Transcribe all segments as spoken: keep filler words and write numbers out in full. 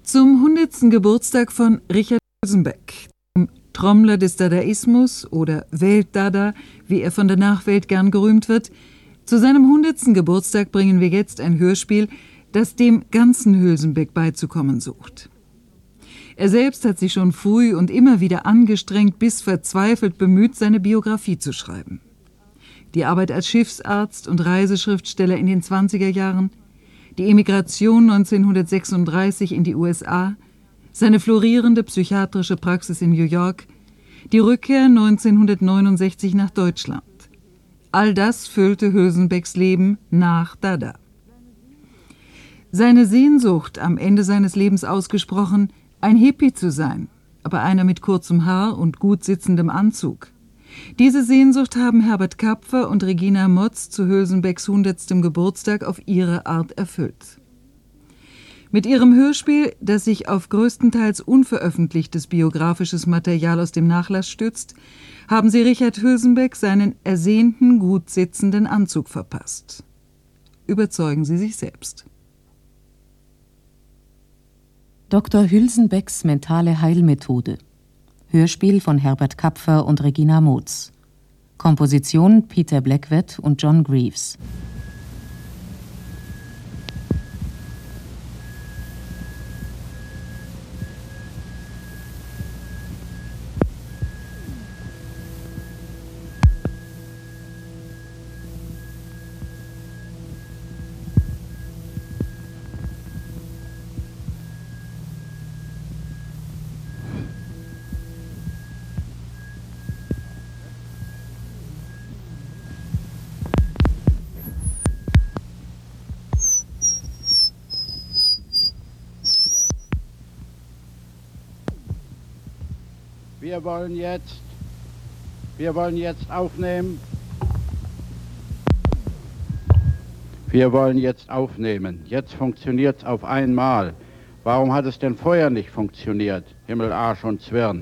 Zum hundertsten Geburtstag von Richard Huelsenbeck, dem Trommler des Dadaismus oder Weltdada, wie er von der Nachwelt gern gerühmt wird, zu seinem hundertsten Geburtstag bringen wir jetzt ein Hörspiel, das dem ganzen Huelsenbeck beizukommen sucht. Er selbst hat sich schon früh und immer wieder angestrengt bis verzweifelt bemüht, seine Biografie zu schreiben. Die Arbeit als Schiffsarzt und Reiseschriftsteller in den zwanziger Jahren, die Emigration neunzehnhundertsechsunddreißig in die U S A, seine florierende psychiatrische Praxis in New York, die Rückkehr neunzehnhundertneunundsechzig nach Deutschland. All das füllte Huelsenbecks Leben nach Dada. Seine Sehnsucht, am Ende seines Lebens ausgesprochen, ein Hippie zu sein, aber einer mit kurzem Haar und gut sitzendem Anzug. Diese Sehnsucht haben Herbert Kapfer und Regina Motz zu Huelsenbecks hundertstem Geburtstag auf ihre Art erfüllt. Mit ihrem Hörspiel, das sich auf größtenteils unveröffentlichtes biografisches Material aus dem Nachlass stützt, haben sie Richard Huelsenbeck seinen ersehnten, gut sitzenden Anzug verpasst. Überzeugen Sie sich selbst. Doktor Huelsenbecks mentale Heilmethode. Hörspiel von Herbert Kapfer und Regina Motz. Komposition Peter Blackwett und John Greaves. Wir wollen jetzt, wir wollen jetzt aufnehmen. Wir wollen jetzt aufnehmen. Jetzt funktioniert es auf einmal. Warum hat es denn vorher nicht funktioniert? Himmel, Arsch und Zwirn.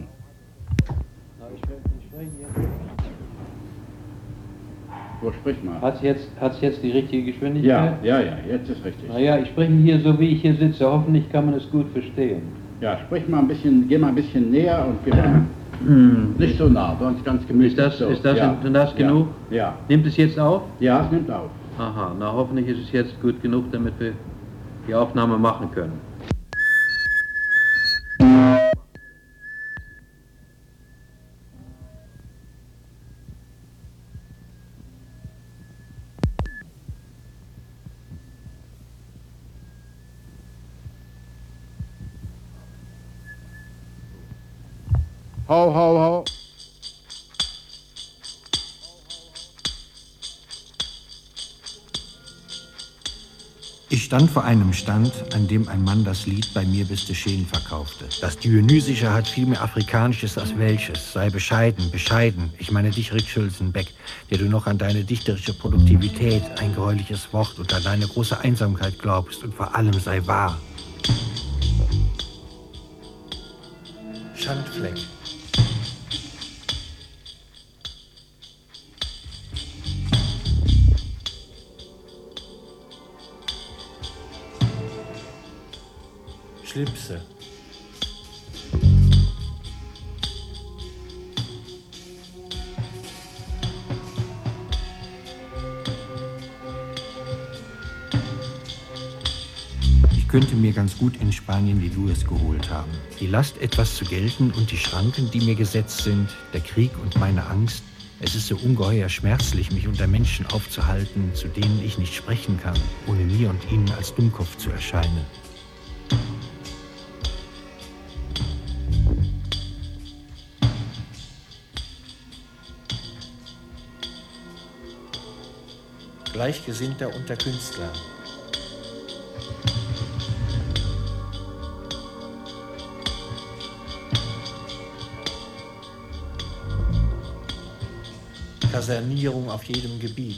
Wo sprich mal? Hat es jetzt, hat's jetzt die richtige Geschwindigkeit? Ja, ja, ja, jetzt ist richtig. Naja, ich spreche hier so, wie ich hier sitze. Hoffentlich kann man es gut verstehen. Ja, sprich mal ein bisschen, geh mal ein bisschen näher und geh mal nicht so nah, sonst ganz gemütlich. Ist das, so. ist das, ja. ist das genug? Ja. ja. Nimmt es jetzt auf? Ja, es nimmt auf. Aha, na hoffentlich ist es jetzt gut genug, damit wir die Aufnahme machen können. Ho, ho, ho. Ich stand vor einem Stand, an dem ein Mann das Lied Bei mir bist du schön verkaufte. Das Dionysische hat viel mehr Afrikanisches als Welsches. Sei bescheiden, bescheiden. Ich meine dich, Rich Huelsenbeck, der du noch an deine dichterische Produktivität, ein gräuliches Wort und an deine große Einsamkeit glaubst und vor allem sei wahr. Schandfleck. Schlipse. Ich könnte mir ganz gut in Spanien die Louis geholt haben. Die Last, etwas zu gelten und die Schranken, die mir gesetzt sind, der Krieg und meine Angst. Es ist so ungeheuer schmerzlich, mich unter Menschen aufzuhalten, zu denen ich nicht sprechen kann, ohne mir und ihnen als Dummkopf zu erscheinen. Gleichgesinnter unter Künstlern. Kasernierung auf jedem Gebiet.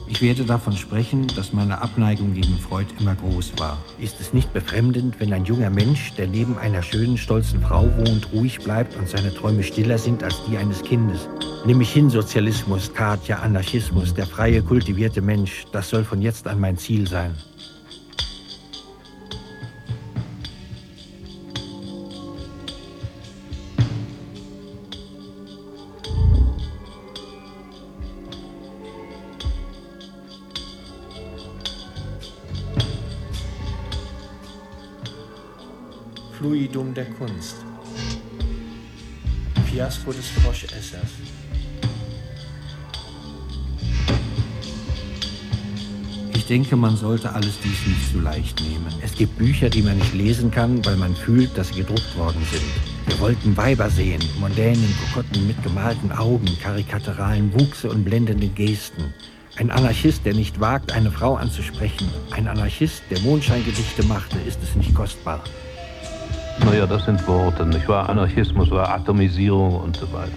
Ich werde davon sprechen, dass meine Abneigung gegen Freud immer groß war. Ist es nicht befremdend, wenn ein junger Mensch, der neben einer schönen, stolzen Frau wohnt, ruhig bleibt und seine Träume stiller sind als die eines Kindes? Nimm mich hin, Sozialismus, Katja, Anarchismus, der freie, kultivierte Mensch, das soll von jetzt an mein Ziel sein. Fluidum der Kunst. Fiasko des Froschessers. Ich denke, man sollte alles dies nicht zu leicht nehmen. Es gibt Bücher, die man nicht lesen kann, weil man fühlt, dass sie gedruckt worden sind. Wir wollten Weiber sehen, mondänen Kokotten mit gemalten Augen, karikaturalen Wuchse und blendenden Gesten. Ein Anarchist, der nicht wagt, eine Frau anzusprechen. Ein Anarchist, der Mondscheingedichte machte, ist es nicht kostbar. Naja, das sind Worte, nicht wahr? Anarchismus war Atomisierung und so weiter.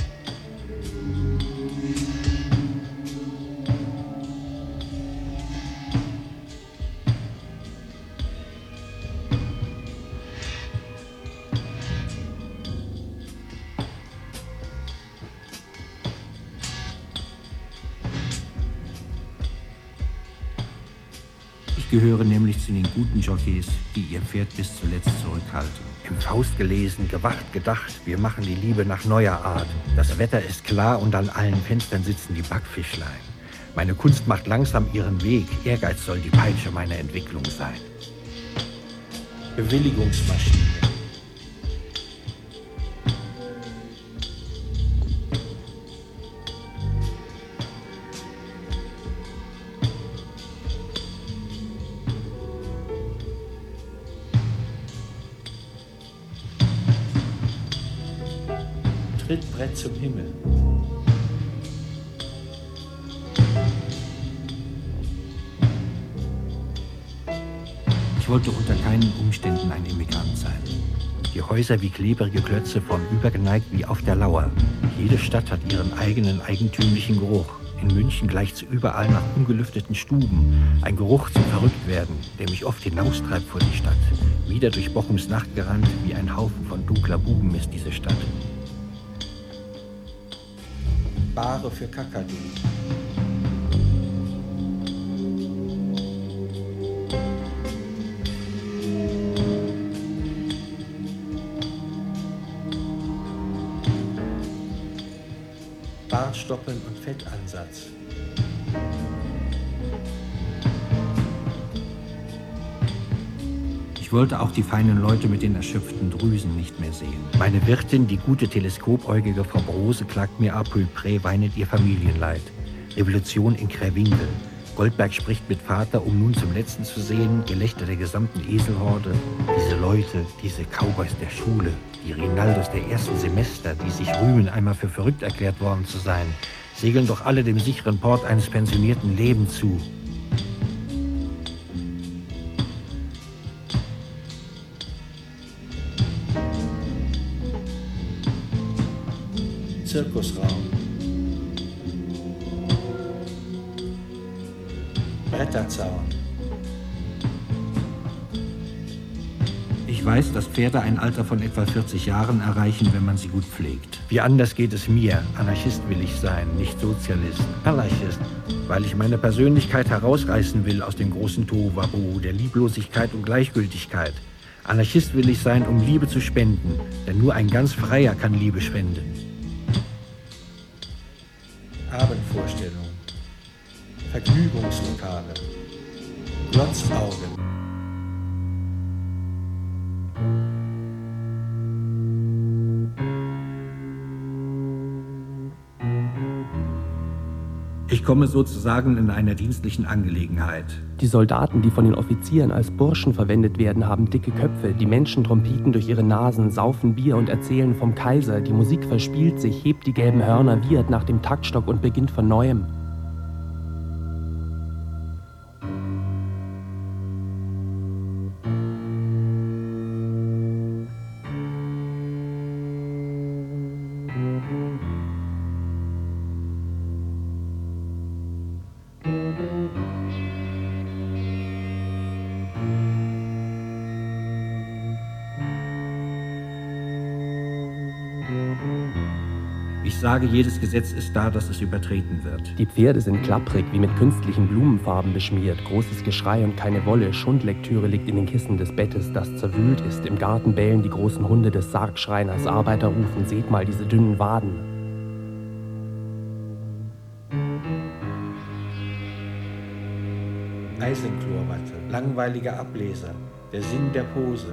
Ich gehöre nämlich zu den guten Jockeys, die ihr Pferd bis zuletzt zurückhalten. Im Faust gelesen, gewacht, gedacht, wir machen die Liebe nach neuer Art. Das Wetter ist klar und an allen Fenstern sitzen die Backfischlein. Meine Kunst macht langsam ihren Weg, Ehrgeiz soll die Peitsche meiner Entwicklung sein. Bewilligungsmaschine. Trittbrett zum Himmel. Ich wollte unter keinen Umständen ein Immigrant sein. Die Häuser wie klebrige Klötze, vornübergeneigt wie auf der Lauer. Jede Stadt hat ihren eigenen eigentümlichen Geruch. In München gleicht's überall nach ungelüfteten Stuben. Ein Geruch zum Verrücktwerden, der mich oft hinaustreibt vor die Stadt. Wieder durch Bochums Nacht gerannt, wie ein Haufen von dunkler Buben ist diese Stadt. Bare für Kakadu. Bartstoppeln und Fettansatz. Ich wollte auch die feinen Leute mit den erschöpften Drüsen nicht mehr sehen. Meine Wirtin, die gute teleskopäugige Frau Brose, klagt mir à peu près weinend ihr Familienleid. Revolution in Krähwinkel. Goldberg spricht mit Vater, um nun zum Letzten zu sehen, Gelächter der gesamten Eselhorde. Diese Leute, diese Cowboys der Schule, die Rinaldos der ersten Semester, die sich rühmen, einmal für verrückt erklärt worden zu sein, segeln doch alle dem sicheren Port eines pensionierten Lebens zu. Zirkusraum. Bretterzaun. Ich weiß, dass Pferde ein Alter von etwa vierzig Jahren erreichen, wenn man sie gut pflegt. Wie anders geht es mir. Anarchist will ich sein, nicht Sozialist. Anarchist, weil ich meine Persönlichkeit herausreißen will aus dem großen Tohuwabohu der Lieblosigkeit und Gleichgültigkeit. Anarchist will ich sein, um Liebe zu spenden, denn nur ein ganz Freier kann Liebe spenden. Abendvorstellung, Vergnügungslokale, Glotzaugen. Ich komme sozusagen in einer dienstlichen Angelegenheit. Die Soldaten, die von den Offizieren als Burschen verwendet werden, haben dicke Köpfe. Die Menschen trompeten durch ihre Nasen, saufen Bier und erzählen vom Kaiser. Die Musik verspielt sich, hebt die gelben Hörner, wiehert nach dem Taktstock und beginnt von Neuem. sage, jedes Gesetz ist da, dass es übertreten wird. Die Pferde sind klapprig, wie mit künstlichen Blumenfarben beschmiert. Großes Geschrei und keine Wolle. Schundlektüre liegt in den Kissen des Bettes, das zerwühlt ist. Im Garten bellen die großen Hunde des Sargschreiners. Arbeiter rufen, seht mal diese dünnen Waden. Eisenchlorwatte, langweiliger Ableser, der Sinn der Pose.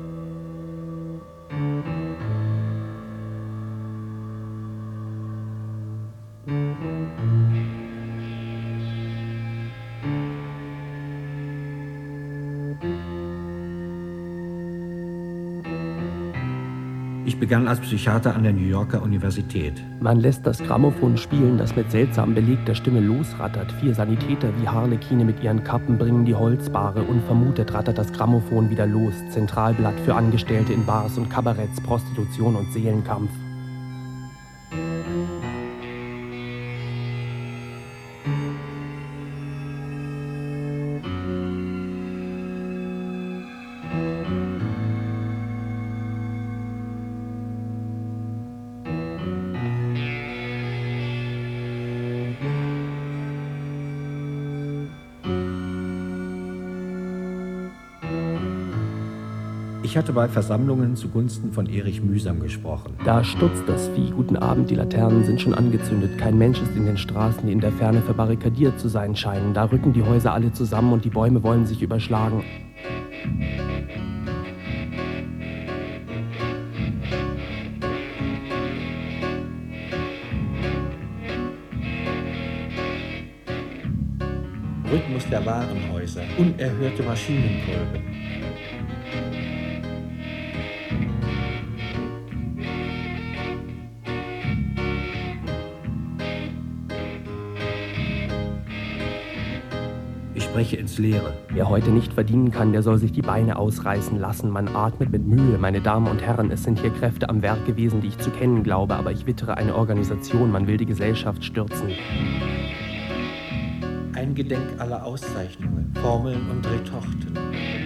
Ich begann als Psychiater an der New Yorker Universität. Man lässt das Grammophon spielen, das mit seltsam belegter Stimme losrattert. Vier Sanitäter wie Harlekine mit ihren Kappen bringen die Holzbare. Unvermutet rattert das Grammophon wieder los. Zentralblatt für Angestellte in Bars und Kabaretts, Prostitution und Seelenkampf. Ich hatte bei Versammlungen zugunsten von Erich Mühsam gesprochen. Da stutzt das Vieh. Guten Abend, die Laternen sind schon angezündet. Kein Mensch ist in den Straßen, die in der Ferne verbarrikadiert zu sein scheinen. Da rücken die Häuser alle zusammen und die Bäume wollen sich überschlagen. Rhythmus der Warenhäuser, unerhörte Maschinenkolben. Ich spreche ins Leere. Wer heute nicht verdienen kann, der soll sich die Beine ausreißen lassen. Man atmet mit Mühe, meine Damen und Herren. Es sind hier Kräfte am Werk gewesen, die ich zu kennen glaube, aber ich wittere eine Organisation. Man will die Gesellschaft stürzen. Eingedenk aller Auszeichnungen, Formeln und Retorten.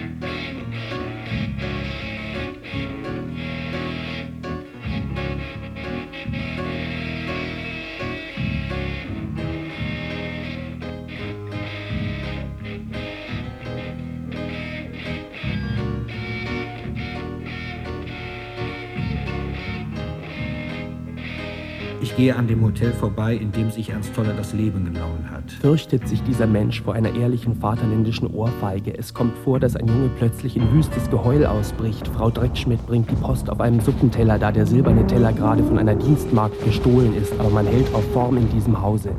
Ich gehe an dem Hotel vorbei, in dem sich Ernst Toller das Leben genommen hat. Fürchtet sich dieser Mensch vor einer ehrlichen vaterländischen Ohrfeige. Es kommt vor, dass ein Junge plötzlich in wüstes Geheul ausbricht. Frau Dreckschmidt bringt die Post auf einem Suppenteller, da der silberne Teller gerade von einer Dienstmagd gestohlen ist. Aber man hält auf Form in diesem Hause.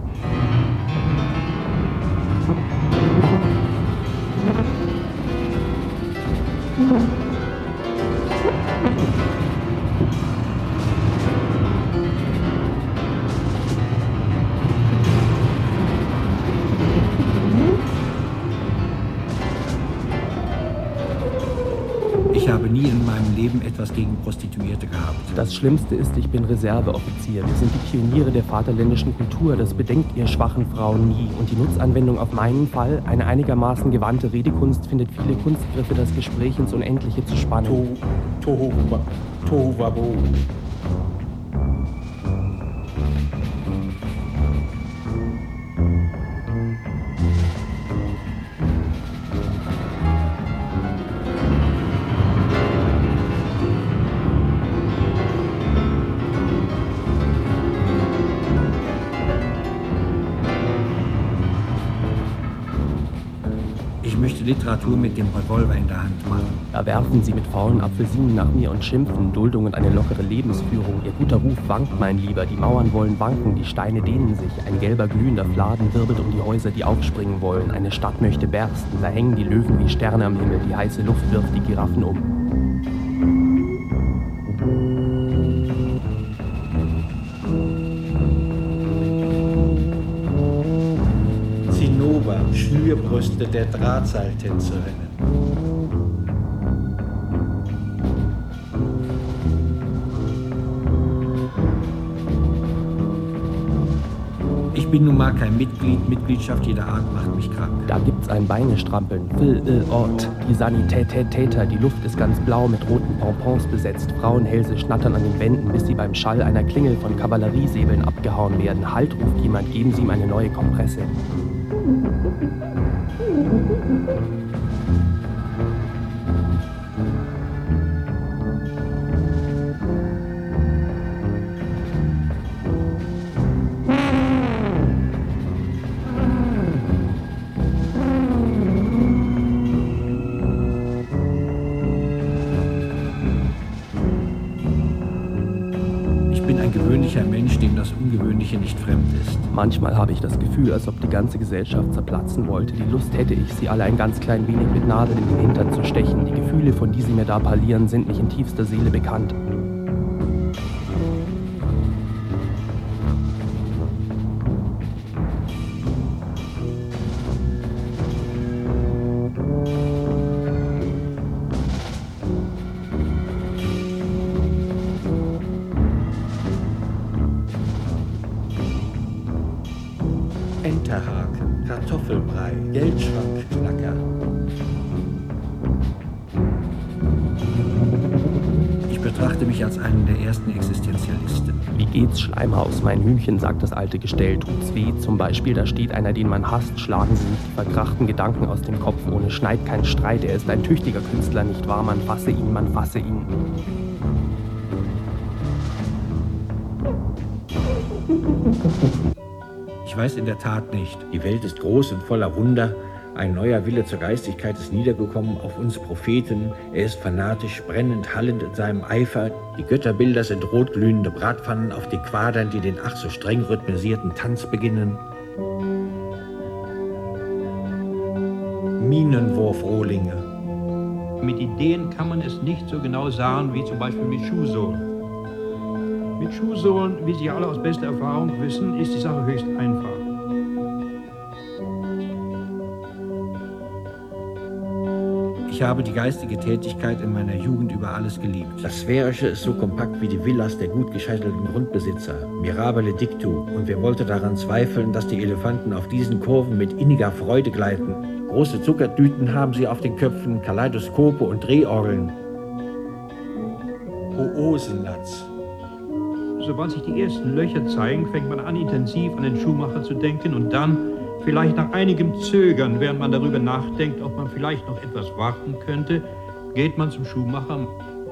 Ich habe nie in meinem Leben etwas gegen Prostituierte gehabt. Das Schlimmste ist, ich bin Reserveoffizier. Wir sind die Pioniere der vaterländischen Kultur. Das bedenkt ihr schwachen Frauen nie. Und die Nutzanwendung auf meinen Fall, eine einigermaßen gewandte Redekunst, findet viele Kunstgriffe, das Gespräch ins Unendliche zu spannen. Tohu Wabo. Ich möchte Literatur mit dem Revolver in der Hand machen. Da werfen sie mit faulen Apfelsinen nach mir und schimpfen. Duldung und eine lockere Lebensführung. Ihr guter Ruf wankt, mein Lieber. Die Mauern wollen wanken, die Steine dehnen sich. Ein gelber glühender Fladen wirbelt um die Häuser, die aufspringen wollen. Eine Stadt möchte bersten. Da hängen die Löwen wie Sterne am Himmel. Die heiße Luft wirft die Giraffen um. Zinnober, Schnürbrüste der Drahtseiltänzerinnen. Ich bin nun mal kein Mitglied. Mitgliedschaft jeder Art macht mich krank. Da gibt's ein Beinestrampeln. Phil, äh, Ort. Die Sanitätätäter. Die Luft ist ganz blau mit roten Pompons besetzt. Frauenhälse schnattern an den Wänden, bis sie beim Schall einer Klingel von Kavalleriesäbeln abgehauen werden. Halt, ruft jemand, geben Sie ihm eine neue Kompresse. Mensch, dem das Ungewöhnliche nicht fremd ist. Manchmal habe ich das Gefühl, als ob die ganze Gesellschaft zerplatzen wollte. Die Lust hätte ich, sie alle ein ganz klein wenig mit Nadeln in den Hintern zu stechen. Die Gefühle, von die sie mir da parlieren, sind mich in tiefster Seele bekannt. Enterhaken, Kartoffelbrei, Geldschrankknacker. Ich betrachte mich als einen der ersten Existenzialisten. Wie geht's, Schleimhaus? Mein Hühnchen, sagt das alte Gestell. Tut's weh? Zum Beispiel, da steht einer, den man hasst. Schlagen Sie sich die verkrachten Gedanken aus dem Kopf. Ohne Schneid kein Streit. Er ist ein tüchtiger Künstler, nicht wahr? Man fasse ihn, man fasse ihn. Ich weiß in der Tat nicht. Die Welt ist groß und voller Wunder. Ein neuer Wille zur Geistigkeit ist niedergekommen auf uns Propheten. Er ist fanatisch, brennend, hallend in seinem Eifer. Die Götterbilder sind rotglühende Bratpfannen auf den Quadern, die den ach so streng rhythmisierten Tanz beginnen. Minenwurfrohlinge. Mit Ideen kann man es nicht so genau sagen wie zum Beispiel mit Schuhsohlen. Mit Schuhsohlen, wie Sie alle aus bester Erfahrung wissen, ist die Sache höchst einfach. Ich habe die geistige Tätigkeit in meiner Jugend über alles geliebt. Das Sphärische ist so kompakt wie die Villas der gut gescheitelten Grundbesitzer. Mirabile dictu. Und wer wollte daran zweifeln, dass die Elefanten auf diesen Kurven mit inniger Freude gleiten? Große Zuckerdüten haben sie auf den Köpfen, Kaleidoskope und Drehorgeln. Oosenlatz. Sobald sich die ersten Löcher zeigen, fängt man an, intensiv an den Schuhmacher zu denken und dann, vielleicht nach einigem Zögern, während man darüber nachdenkt, ob man vielleicht noch etwas warten könnte, geht man zum Schuhmacher.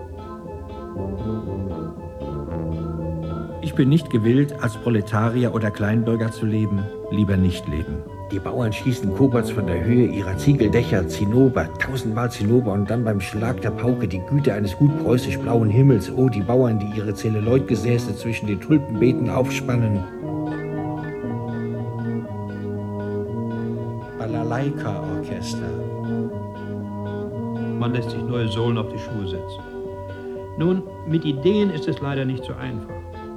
Ich bin nicht gewillt, als Proletarier oder Kleinbürger zu leben, lieber nicht leben. Die Bauern schießen Kobolds von der Höhe ihrer Ziegeldächer, Zinnober, tausendmal Zinnober und dann beim Schlag der Pauke die Güte eines gut preußisch-blauen Himmels. Oh, die Bauern, die ihre Zelluloidgesäße zwischen den Tulpenbeeten aufspannen. Balalaika-Orchester. Man lässt sich neue Sohlen auf die Schuhe setzen. Nun, mit Ideen ist es leider nicht so einfach.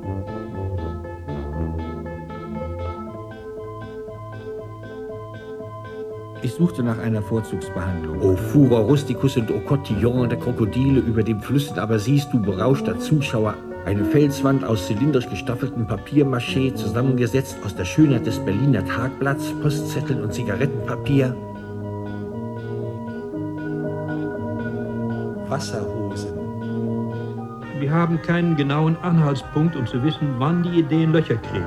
Ich suchte nach einer Vorzugsbehandlung. O Furor rusticus und o Cotillon der Krokodile über den Flüssen, aber siehst du, berauschter Zuschauer, eine Felswand aus zylindrisch gestaffeltem Papiermaché, zusammengesetzt aus der Schönheit des Berliner Tagblatts, Postzetteln und Zigarettenpapier. Wasserhosen. Wir haben keinen genauen Anhaltspunkt, um zu wissen, wann die Ideen Löcher kriegen.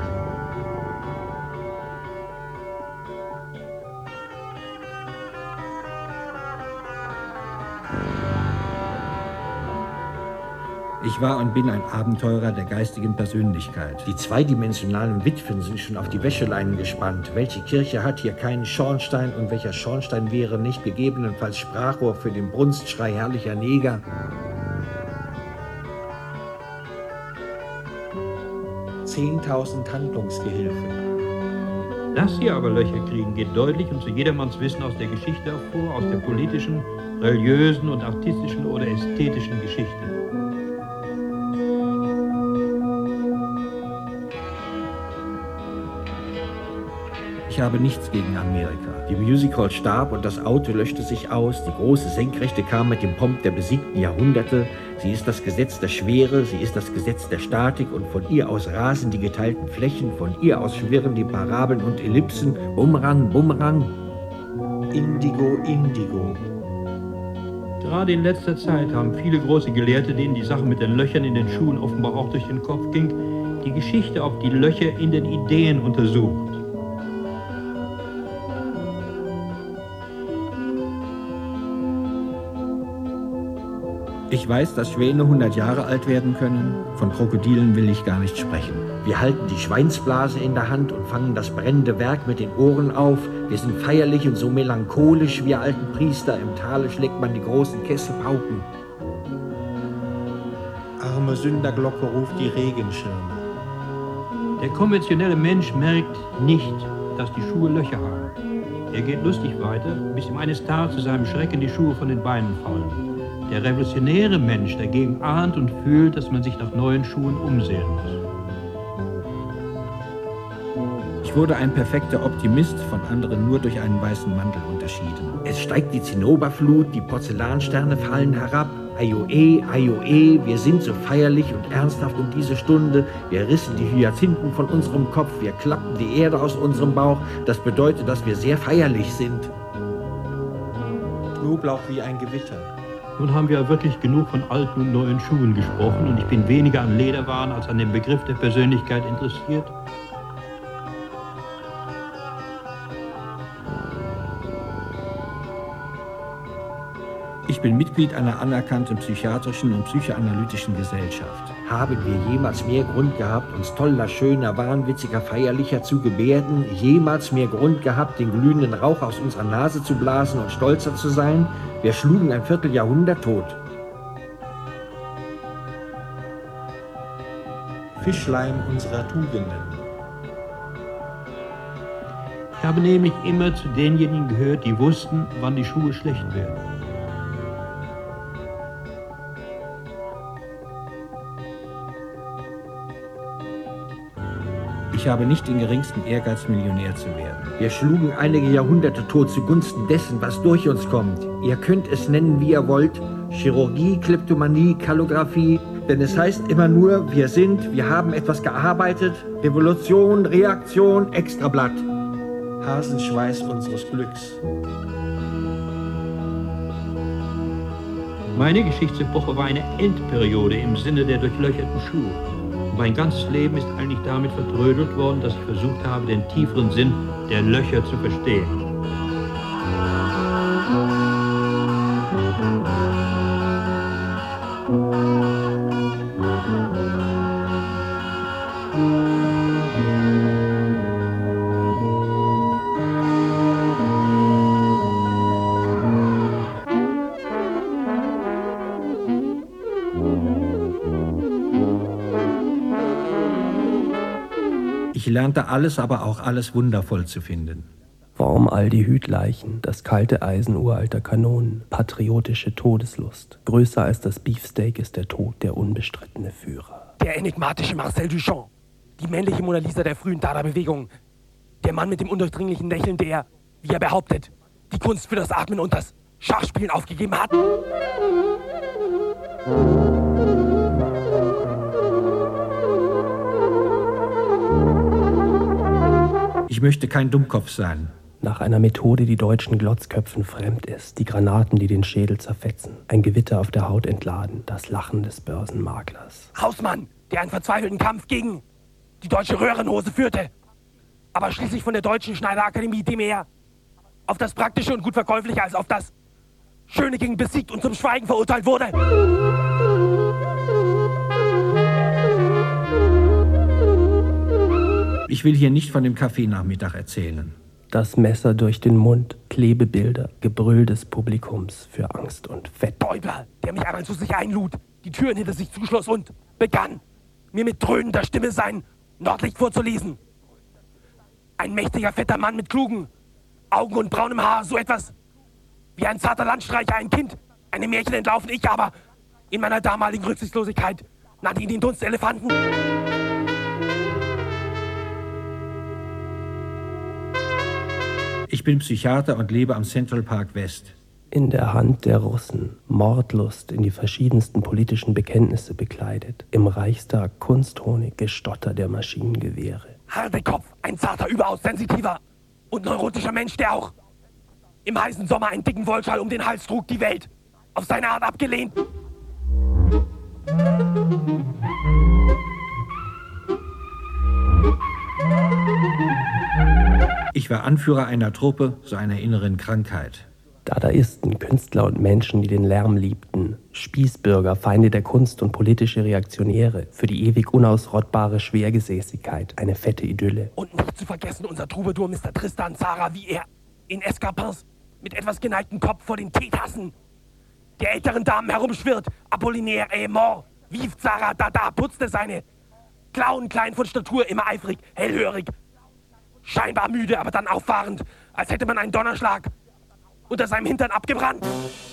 Ich war und bin ein Abenteurer der geistigen Persönlichkeit. Die zweidimensionalen Witwen sind schon auf die Wäscheleinen gespannt. Welche Kirche hat hier keinen Schornstein und welcher Schornstein wäre nicht gegebenenfalls Sprachrohr für den Brunstschrei herrlicher Neger? Zehntausend Handlungsgehilfen. Dass sie aber Löcher kriegen, geht deutlich und zu jedermanns Wissen aus der Geschichte hervor, aus der politischen, religiösen und artistischen oder ästhetischen Geschichte. Ich Ich habe nichts gegen Amerika. Die Music Hall starb und das Auto löschte sich aus. Die große Senkrechte kam mit dem Pomp der besiegten Jahrhunderte. Sie ist das Gesetz der Schwere, sie ist das Gesetz der Statik und von ihr aus rasen die geteilten Flächen, von ihr aus schwirren die Parabeln und Ellipsen. Bumerang, Bumerang. Indigo, Indigo. Gerade in letzter Zeit haben viele große Gelehrte, denen die Sache mit den Löchern in den Schuhen offenbar auch durch den Kopf ging, die Geschichte auf die Löcher in den Ideen untersucht. Ich weiß, dass Schwäne hundert Jahre alt werden können. Von Krokodilen will ich gar nicht sprechen. Wir halten die Schweinsblase in der Hand und fangen das brennende Werk mit den Ohren auf. Wir sind feierlich und so melancholisch, wir alten Priester. Im Tale schlägt man die großen Kesselpauken. Arme Sünderglocke ruft die Regenschirme. Der konventionelle Mensch merkt nicht, dass die Schuhe Löcher haben. Er geht lustig weiter, bis ihm eines Tages zu seinem Schrecken die Schuhe von den Beinen fallen. Der revolutionäre Mensch dagegen ahnt und fühlt, dass man sich nach neuen Schuhen umsehen muss. Ich wurde ein perfekter Optimist, von anderen nur durch einen weißen Mantel unterschieden. Es steigt die Zinnoberflut, die Porzellansterne fallen herab. Aioe, Aioe, wir sind so feierlich und ernsthaft um diese Stunde. Wir rissen die Hyazinthen von unserem Kopf, wir klappen die Erde aus unserem Bauch. Das bedeutet, dass wir sehr feierlich sind. Knoblauch wie ein Gewitter. Nun haben wir wirklich genug von alten und neuen Schuhen gesprochen und ich bin weniger an Lederwaren als an dem Begriff der Persönlichkeit interessiert. Ich bin Mitglied einer anerkannten psychiatrischen und psychoanalytischen Gesellschaft. Haben wir jemals mehr Grund gehabt, uns toller, schöner, wahnwitziger, feierlicher zu gebärden? Jemals mehr Grund gehabt, den glühenden Rauch aus unserer Nase zu blasen und stolzer zu sein? Wir schlugen ein Vierteljahrhundert tot. Fischlein unserer Tugenden. Ich habe nämlich immer zu denjenigen gehört, die wussten, wann die Schuhe schlecht werden. Ich habe nicht den geringsten Ehrgeiz, Millionär zu werden. Wir schlugen einige Jahrhunderte tot zugunsten dessen, was durch uns kommt. Ihr könnt es nennen, wie ihr wollt. Chirurgie, Kleptomanie, Kalligraphie. Denn es heißt immer nur, wir sind, wir haben etwas gearbeitet. Revolution, Reaktion, Extrablatt. Hasenschweiß unseres Glücks. Meine Geschichtsepoche war eine Endperiode im Sinne der durchlöcherten Schuhe. Mein ganzes Leben ist eigentlich damit vertrödelt worden, dass ich versucht habe, den tieferen Sinn der Löcher zu verstehen. Ich lernte alles, aber auch alles wundervoll zu finden. Formaldehydleichen, das kalte Eisen uralter Kanonen, patriotische Todeslust. Größer als das Beefsteak ist der Tod der unbestrittene Führer. Der enigmatische Marcel Duchamp, die männliche Mona Lisa der frühen Dada-Bewegung. Der Mann mit dem undurchdringlichen Lächeln, der, wie er behauptet, die Kunst für das Atmen und das Schachspielen aufgegeben hat. Ich möchte kein Dummkopf sein. Nach einer Methode, die deutschen Glotzköpfen fremd ist, die Granaten, die den Schädel zerfetzen, ein Gewitter auf der Haut entladen, das Lachen des Börsenmaklers. Hausmann, der einen verzweifelten Kampf gegen die deutsche Röhrenhose führte, aber schließlich von der Deutschen Schneiderakademie dem er auf das Praktische und gut Verkäufliche als auf das Schöne gegen besiegt und zum Schweigen verurteilt wurde. Ich will hier nicht von dem Kaffeenachmittag erzählen. Das Messer durch den Mund, Klebebilder, Gebrüll des Publikums für Angst und Fett. Däubler, der mich einmal zu sich einlud, die Türen hinter sich zuschloss und begann, mir mit dröhnender Stimme sein Nordlicht vorzulesen. Ein mächtiger, fetter Mann mit klugen Augen und braunem Haar, so etwas wie ein zarter Landstreicher, ein Kind, einem Märchen entlaufen. Ich aber, in meiner damaligen Rücksichtslosigkeit, nannte ihn den Dunstelefanten. Ich bin Psychiater und lebe am Central Park West. In der Hand der Russen, Mordlust in die verschiedensten politischen Bekenntnisse bekleidet. Im Reichstag Kunsthonig, Gestotter der Maschinengewehre. Harter Kopf, ein zarter, überaus sensitiver und neurotischer Mensch, der auch im heißen Sommer einen dicken Wollschal um den Hals trug, die Welt auf seine Art abgelehnt. Ich war Anführer einer Truppe, so einer inneren Krankheit. Dadaisten, Künstler und Menschen, die den Lärm liebten. Spießbürger, Feinde der Kunst und politische Reaktionäre. Für die ewig unausrottbare Schwergesäßigkeit. Eine fette Idylle. Und nicht zu vergessen unser Troubadour Mister Tristan Tzara, wie er in Escarpins mit etwas geneigtem Kopf vor den Teetassen der älteren Damen herumschwirrt. Apollinaire est mort. Vive Tzara, Dada, putzte seine Klauen klein von Statur, immer eifrig, hellhörig. Scheinbar müde, aber dann auffahrend, als hätte man einen Donnerschlag unter seinem Hintern abgebrannt.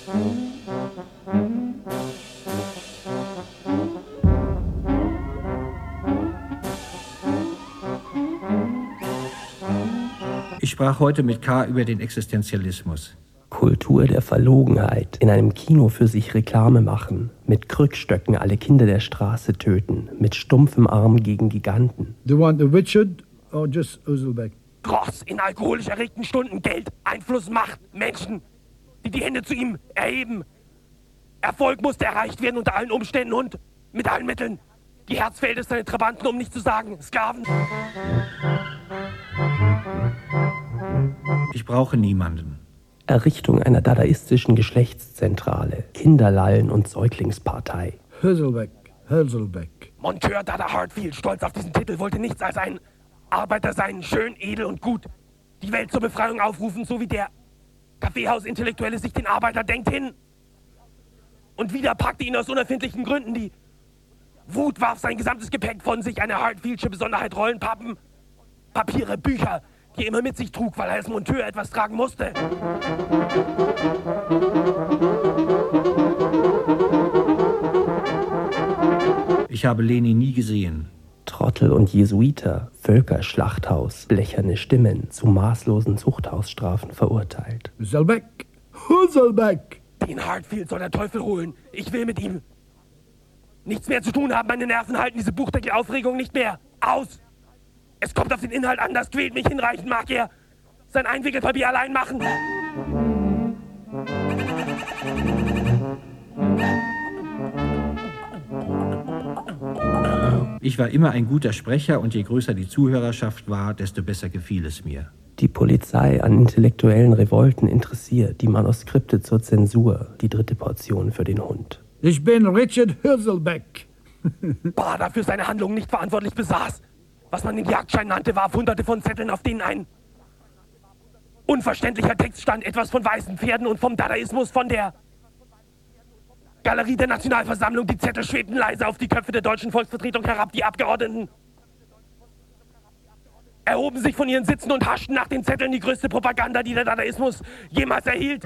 Ich sprach heute mit K. über den Existenzialismus. Kultur der Verlogenheit. In einem Kino für sich Reklame machen. Mit Krückstöcken alle Kinder der Straße töten. Mit stumpfem Arm gegen Giganten. Do you want the Richard or just Uzelbeck? Ross in alkoholisch erregten Stunden, Geld, Einfluss, Macht, Menschen, die die Hände zu ihm erheben. Erfolg musste erreicht werden unter allen Umständen und mit allen Mitteln. Die Herzfelde seine Trabanten, um nicht zu sagen Sklaven. Ich brauche niemanden. Errichtung einer dadaistischen Geschlechtszentrale. Kinderlallen- und Säuglingspartei. Hülselbeck, Hülselbeck. Monteur Dada Hartfield, stolz auf diesen Titel, wollte nichts als ein Arbeiter sein, schön, edel und gut. Die Welt zur Befreiung aufrufen, so wie der Kaffeehaus-Intellektuelle sich den Arbeiter denkt hin. Und wieder packte ihn aus unerfindlichen Gründen die Wut, warf sein gesamtes Gepäck von sich, eine Hartfieldsche Besonderheit, Rollenpappen, Papiere, Bücher, die er immer mit sich trug, weil er als Monteur etwas tragen musste. Ich habe Lenin nie gesehen. Trottel und Jesuiter, Völkerschlachthaus, blecherne Stimmen, zu maßlosen Zuchthausstrafen verurteilt. Hülselbeck, Hülselbeck. Den Hartfield soll der Teufel holen. Ich will mit ihm nichts mehr zu tun haben. Meine Nerven halten diese Buchdeckel-Aufregung nicht mehr aus. Es kommt auf den Inhalt an, das quält mich hinreichend. Mag er sein Einwickelpapier allein machen? Ich war immer ein guter Sprecher und je größer die Zuhörerschaft war, desto besser gefiel es mir. Die Polizei an intellektuellen Revolten interessiert, die Manuskripte zur Zensur, die dritte Portion für den Hund. Ich bin Richard Hülselbeck. Bader für seine Handlungen nicht verantwortlich besaß. Was man den Jagdschein nannte, warf hunderte von Zetteln, auf denen ein unverständlicher Text stand, etwas von weißen Pferden und vom Dadaismus, von der Galerie der Nationalversammlung. Die Zettel schwebten leise auf die Köpfe der deutschen Volksvertretung herab. Die Abgeordneten erhoben sich von ihren Sitzen und haschten nach den Zetteln, die größte Propaganda, die der Dadaismus jemals erhielt.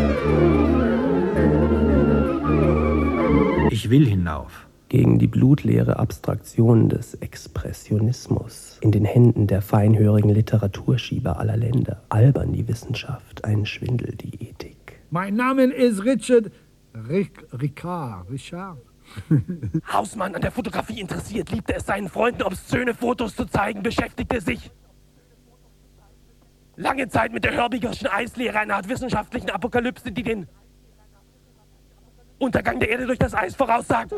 Ich will hinauf. Gegen die blutleere Abstraktion des Expressionismus in den Händen der feinhörigen Literaturschieber aller Länder. Albern die Wissenschaft, ein Schwindel die Ethik. Mein Name ist Richard Rick, Ricard, Richard. Hausmann, an der Fotografie interessiert, liebte es seinen Freunden obszöne Fotos zu zeigen, beschäftigte sich lange Zeit mit der Hörbigerschen Eislehre, einer Art wissenschaftlichen Apokalypse, die den Untergang der Erde durch das Eis voraussagt.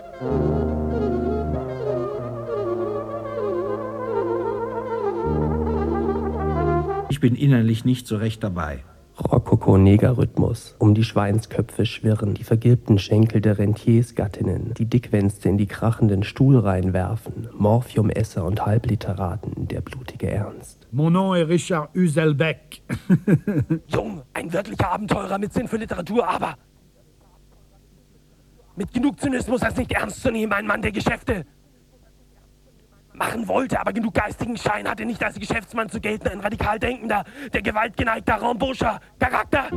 Ich bin innerlich nicht so recht dabei. Rokoko-Neger-Rhythmus, um die Schweinsköpfe schwirren, die vergilbten Schenkel der Rentiersgattinnen, die Dickwänste in die krachenden Stuhlreihen werfen, Morphiumesser und Halbliteraten, der blutige Ernst. Mon nom est Richard Hülselbeck. Jung, ein wirklicher Abenteurer mit Sinn für Literatur, aber mit genug Zynismus, als nicht ernst zu nehmen, ein Mann der Geschäfte machen wollte, aber genug geistigen Schein hatte, nicht als Geschäftsmann zu gelten, ein radikal denkender, der gewaltgeneigter, Ramboucher Charakter.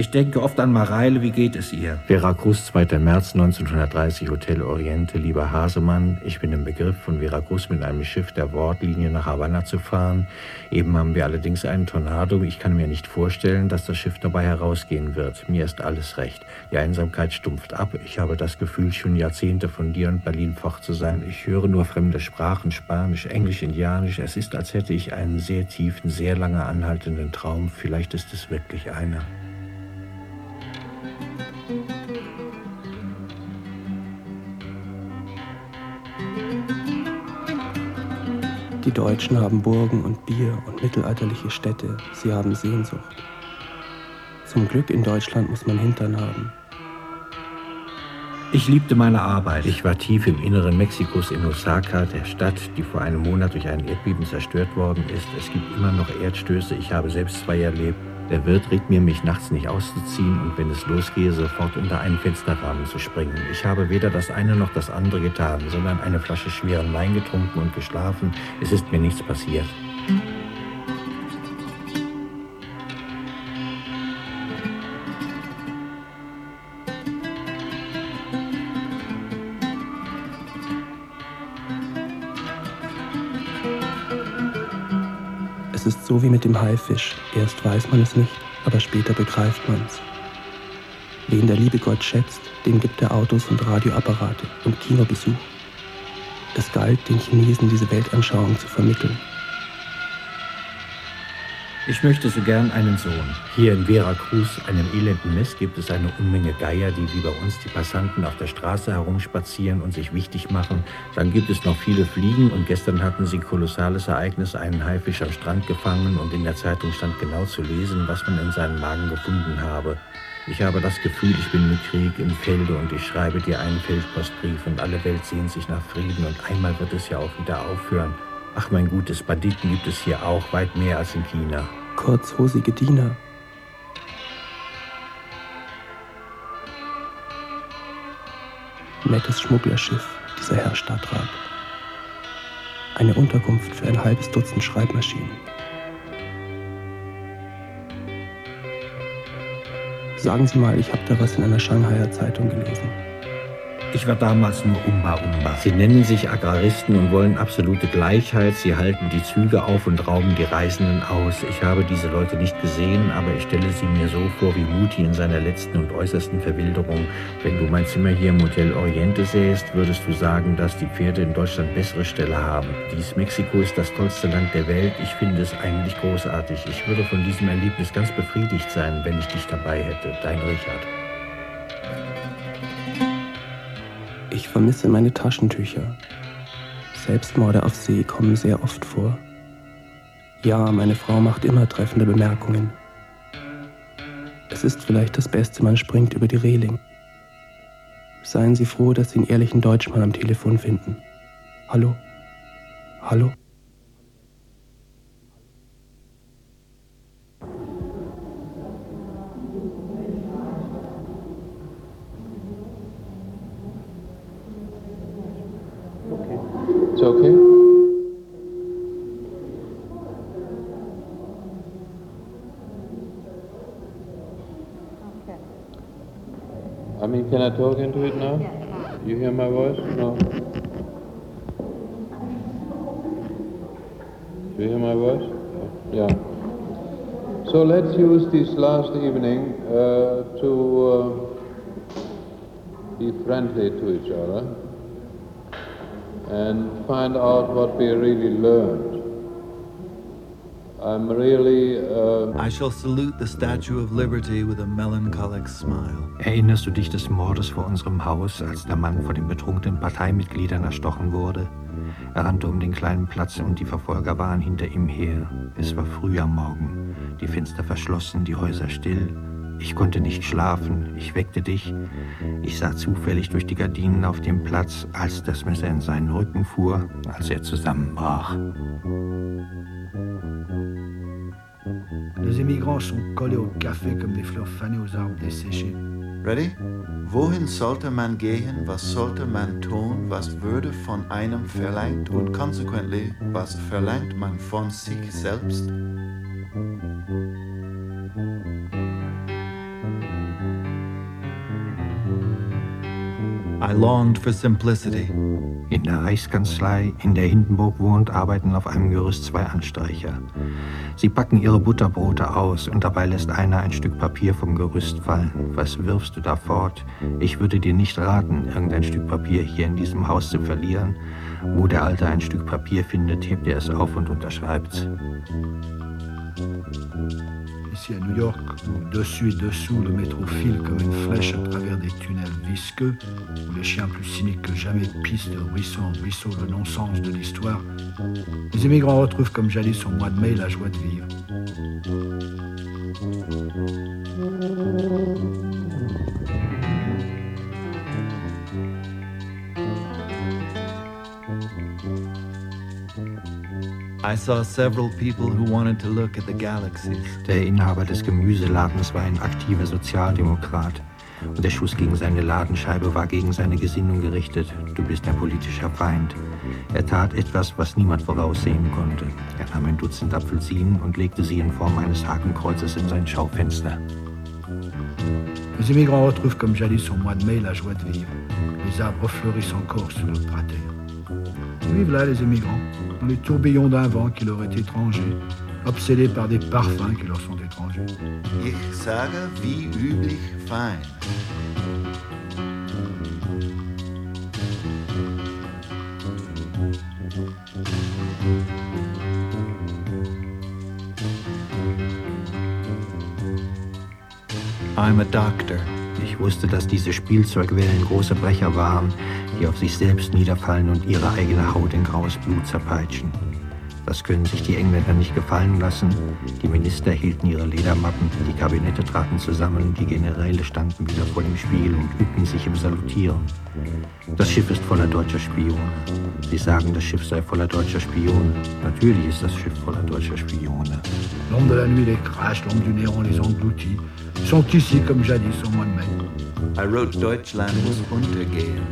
Ich denke oft an Mareile, wie geht es ihr? Veracruz, zweiter März neunzehnhundertdreißig, Hotel Oriente. Lieber Hasemann, ich bin im Begriff, von Veracruz mit einem Schiff der Wortlinie nach Havanna zu fahren. Eben haben wir allerdings einen Tornado. Ich kann mir nicht vorstellen, dass das Schiff dabei herausgehen wird. Mir ist alles recht. Die Einsamkeit stumpft ab. Ich habe das Gefühl, schon Jahrzehnte von dir und Berlin fort zu sein. Ich höre nur fremde Sprachen, Spanisch, Englisch, Indianisch. Es ist, als hätte ich einen sehr tiefen, sehr lange anhaltenden Traum. Vielleicht ist es wirklich einer. Die Deutschen haben Burgen und Bier und mittelalterliche Städte. Sie haben Sehnsucht. Zum Glück in Deutschland muss man Hintern haben. Ich liebte meine Arbeit. Ich war tief im Inneren Mexikos in Osaka, der Stadt, die vor einem Monat durch ein Erdbeben zerstört worden ist. Es gibt immer noch Erdstöße. Ich habe selbst zwei erlebt. Der Wirt rät mir, mich nachts nicht auszuziehen und wenn es losgehe, sofort unter einen Fensterrahmen zu springen. Ich habe weder das eine noch das andere getan, sondern eine Flasche schweren Wein getrunken und geschlafen. Es ist mir nichts passiert. Es ist so wie mit dem Haifisch. Erst weiß man es nicht, aber später begreift man's. Wen der liebe Gott schätzt, dem gibt er Autos und Radioapparate und Kinobesuch. Es galt, den Chinesen diese Weltanschauung zu vermitteln. Ich möchte so gern einen Sohn. Hier in Veracruz, einem elenden Nest, gibt es eine Unmenge Geier, die wie bei uns die Passanten auf der Straße herumspazieren und sich wichtig machen. Dann gibt es noch viele Fliegen und gestern hatten sie kolossales Ereignis, einen Haifisch am Strand gefangen und in der Zeitung stand genau zu lesen, was man in seinem Magen gefunden habe. Ich habe das Gefühl, ich bin mit Krieg im Felde und ich schreibe dir einen Feldpostbrief und alle Welt sehnt sich nach Frieden und einmal wird es ja auch wieder aufhören. Ach mein Gutes, Banditen gibt es hier auch, weit mehr als in China. Kurzhosige Diener. Nettes Schmugglerschiff, dieser Herr Stadtrat. Eine Unterkunft für ein halbes Dutzend Schreibmaschinen. Sagen Sie mal, ich habe da was in einer Shanghaier Zeitung gelesen. Ich war damals nur Umba Umba. Sie nennen sich Agraristen und wollen absolute Gleichheit. Sie halten die Züge auf und rauben die Reisenden aus. Ich habe diese Leute nicht gesehen, aber ich stelle sie mir so vor wie Muti in seiner letzten und äußersten Verwilderung. Wenn du mein Zimmer hier im Hotel Oriente sähst, würdest du sagen, dass die Pferde in Deutschland bessere Ställe haben. Dies Mexiko ist das tollste Land der Welt. Ich finde es eigentlich großartig. Ich würde von diesem Erlebnis ganz befriedigt sein, wenn ich dich dabei hätte. Dein Richard. Ich vermisse meine Taschentücher. Selbstmorde auf See kommen sehr oft vor. Ja, meine Frau macht immer treffende Bemerkungen. Es ist vielleicht das Beste, man springt über die Reling. Seien Sie froh, dass Sie einen ehrlichen Deutschmann am Telefon finden. Hallo? Hallo? It's okay? I mean, can I talk into it now? You hear my voice? No? Do you hear my voice? Yeah. So let's use this last evening uh, to uh, be friendly to each other and find out what we really learned. I'm really... Uh I shall salute the Statue of Liberty with a melancholic smile. Erinnerst du dich des Mordes vor unserem Haus, als der Mann vor den betrunkenen Parteimitgliedern erstochen wurde? Er rannte um den kleinen Platz und die Verfolger waren hinter ihm her. Es war früh am Morgen, die Fenster verschlossen, die Häuser still. Ich konnte nicht schlafen, ich weckte dich. Ich sah zufällig durch die Gardinen auf dem Platz, als das Messer in seinen Rücken fuhr, als er zusammenbrach. Les immigrants sont collés au café comme des fleurs fanées aux arbres desséchés. Ready? Wohin sollte man gehen, was sollte man tun, was würde von einem verlangt und consequently, was verlangt man von sich selbst? I longed for simplicity. In der Reichskanzlei, in der Hindenburg wohnt, arbeiten auf einem Gerüst zwei Anstreicher. Sie packen ihre Butterbrote aus und dabei lässt einer ein Stück Papier vom Gerüst fallen. Was wirfst du da fort? Ich würde dir nicht raten, irgendein Stück Papier hier in diesem Haus zu verlieren. Wo der Alte ein Stück Papier findet, hebt er es auf und unterschreibt's. Ici à New York, où dessus et dessous le métro file comme une flèche à travers des tunnels visqueux, où les chiens plus cyniques que jamais pissent de ruisseau en ruisseau le non-sens de l'histoire, les émigrants retrouvent comme jadis au mois de mai la joie de vivre. I saw several people who wanted to look at the galaxies. Der Inhaber des Gemüseladens war ein aktiver Sozialdemokrat. Und der Schuss gegen seine Ladenscheibe war gegen seine Gesinnung gerichtet. Du bist ein politischer Feind. Er tat etwas, was niemand voraussehen konnte. Er nahm ein Dutzend Apfelsinen und legte sie in Form eines Hakenkreuzes in sein Schaufenster. Les émigrants retrouvent comme jadis au mois de mai la joie de vivre. Les arbres fleurissent encore sur le prater. Vivent là les émigrants, dans les tourbillons d'un vent qui leur est étranger, obsédés par des parfums qui leur sont étrangers. Ich sage wie üblich fein. I'm a doctor. Ich wusste, dass diese Spielzeugwellen große Brecher waren, die auf sich selbst niederfallen und ihre eigene Haut in graues Blut zerpeitschen. Das können sich die Engländer nicht gefallen lassen. Die Minister hielten ihre Ledermappen, die Kabinette traten zusammen, die Generäle standen wieder vor dem Spiegel und übten sich im Salutieren. Das Schiff ist voller deutscher Spione. Sie sagen, das Schiff sei voller deutscher Spione. Natürlich ist das Schiff voller deutscher Spione. L'ombre de la nuit les crache, l'ombre du néant les engloutit. Ils sont ici comme jadis au mois de mai. I wrote Deutschland muss untergehen.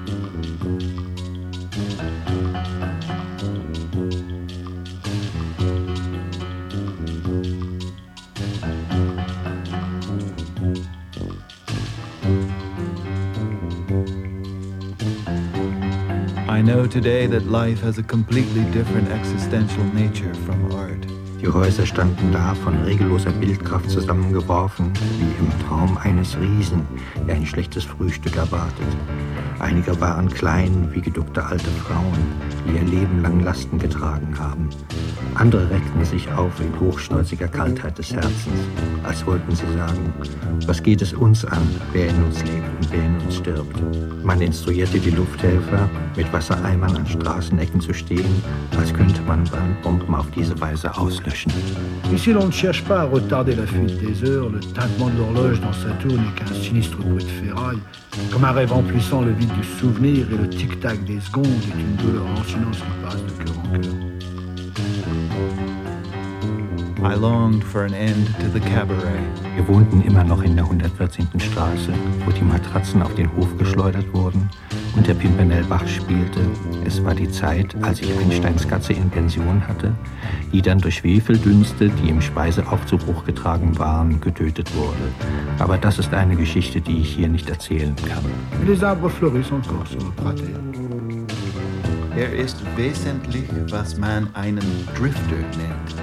I know today that life has a completely different existential nature from art. Die Häuser standen da, von regelloser Bildkraft zusammengeworfen, wie im Traum eines Riesen, der ein schlechtes Frühstück erwartet. Einige waren klein, wie geduckte alte Frauen, die ihr Leben lang Lasten getragen haben. Andere reckten sich auf in hochschnäuziger Kaltheit des Herzens, als wollten sie sagen, was geht es uns an, wer in uns lebt und wer in uns stirbt. Man instruierte die Lufthelfer, mit Wassereimern an Straßenecken zu stehen, als könnte man Brandbomben auf diese Weise auslöschen. Ici, l'on ne cherche pas à retarder la fuite des heures, le tintement de l'horloge dans sa tour n'est qu'un sinistre bruit de ferraille. Comme un rêve emplissant le vide du souvenir et le tic-tac des secondes est une douleur lancinante qui passe de cœur en cœur. I longed for an end to the cabaret. Wir wohnten immer noch in der hundertvierzehnten Straße, wo die Matratzen auf den Hof geschleudert wurden und der Pimpernel Bach spielte. Es war die Zeit, als ich Einsteins Katze in Pension hatte, die dann durch Schwefeldünste, die im Speiseaufzubruch getragen waren, getötet wurde. Aber das ist eine Geschichte, die ich hier nicht erzählen kann. Les arbres fleurissent encore sur le prater. Er ist wesentlich, was man einen Drifter nennt.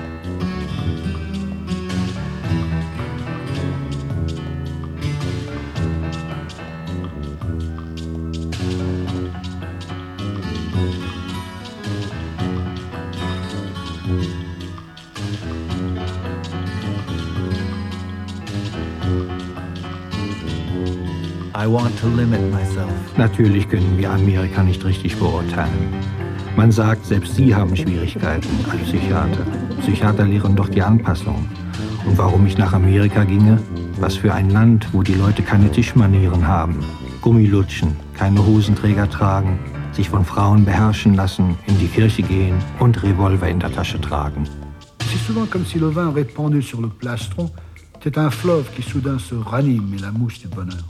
I want to limit myself. Natürlich können wir Amerika nicht richtig beurteilen. Man sagt, selbst sie haben Schwierigkeiten als Psychiater. Psychiater lehren doch die Anpassung. Und warum ich nach Amerika ginge? Was für ein Land, wo die Leute keine Tischmanieren haben, Gummilutschen, keine Hosenträger tragen, sich von Frauen beherrschen lassen, in die Kirche gehen und Revolver in der Tasche tragen. C'est souvent comme si le vin répandu sur le plastron était un fleuve qui soudain se ranime et la mousse du bonheur.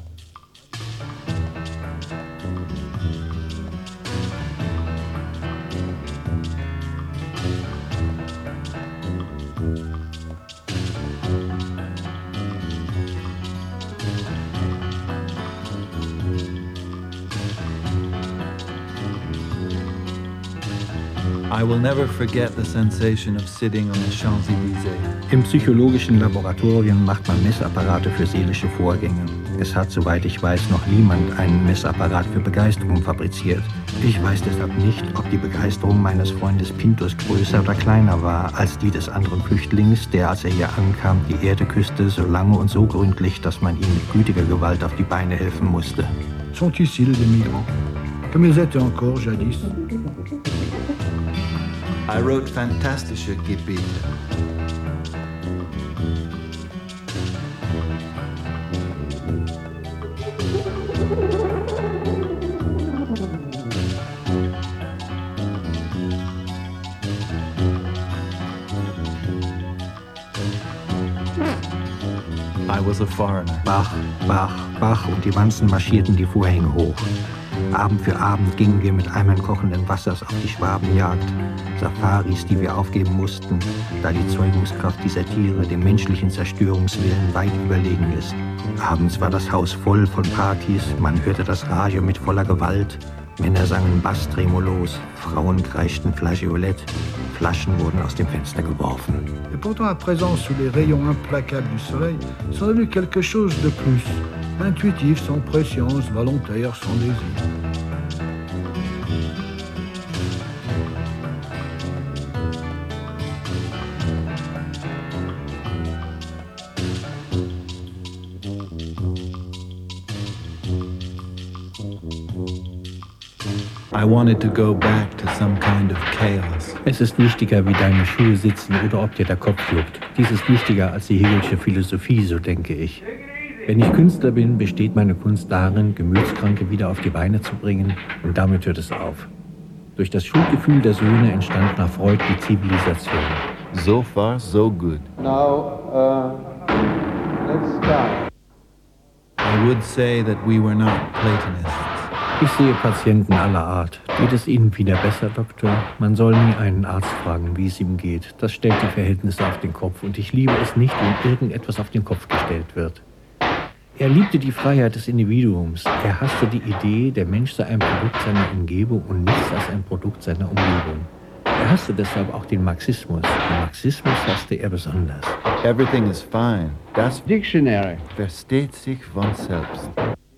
I will never forget the sensation of sitting on the Champs-Élysées. Im psychologischen Laboratorium macht man Messapparate für seelische Vorgänge. Es hat, soweit ich weiß, noch niemand einen Messapparat für Begeisterung fabriziert. Ich weiß deshalb nicht, ob die Begeisterung meines Freundes Pintus größer oder kleiner war als die des anderen Flüchtlings, der, als er hier ankam, die Erde küsste, so lange und so gründlich, dass man ihm mit gütiger Gewalt auf die Beine helfen musste. Sont ici les migrants, comme ils étaient encore jadis. I wrote fantastische Gebete. I was a foreigner. Bach, Bach, Bach und die Wanzen marschierten die Vorhänge hoch. Abend für Abend gingen wir mit Eimern kochenden Wassers auf die Schwabenjagd. Safaris, die wir aufgeben mussten, da die Zeugungskraft dieser Tiere dem menschlichen Zerstörungswillen weit überlegen ist. Abends war das Haus voll von Partys, man hörte das Radio mit voller Gewalt. Männer sangen Bass-Tremolos, Frauen kreischten Flageolette, Flaschen wurden aus dem Fenster geworfen. Et pourtant, à présent, sous les rayons implacables du soleil, sont devenus quelque chose de plus. Intuitif, sans pression, volontaire, sans désir. I wanted to go back to some kind of chaos. Es ist wichtiger, wie deine Schuhe sitzen oder ob dir der Kopf juckt. Dies ist wichtiger als die Hegelsche Philosophie, so denke ich. Wenn ich Künstler bin, besteht meine Kunst darin, Gemütskranke wieder auf die Beine zu bringen, und damit hört es auf. Durch das Schuldgefühl der Söhne entstand nach Freud die Zivilisation. So far, so good. Now, uh, let's start. I would say that we were not Platonists. Ich sehe Patienten aller Art. Geht es Ihnen wieder besser, Doktor? Man soll nie einen Arzt fragen, wie es ihm geht. Das stellt die Verhältnisse auf den Kopf, und ich liebe es nicht, wenn irgendetwas auf den Kopf gestellt wird. Er liebte die Freiheit des Individuums. Er hasste die Idee, der Mensch sei ein Produkt seiner Umgebung und nichts als ein Produkt seiner Umgebung. Er hasste deshalb auch den Marxismus. Den Marxismus hasste er besonders. Everything is fine. Das Dictionary versteht sich von selbst.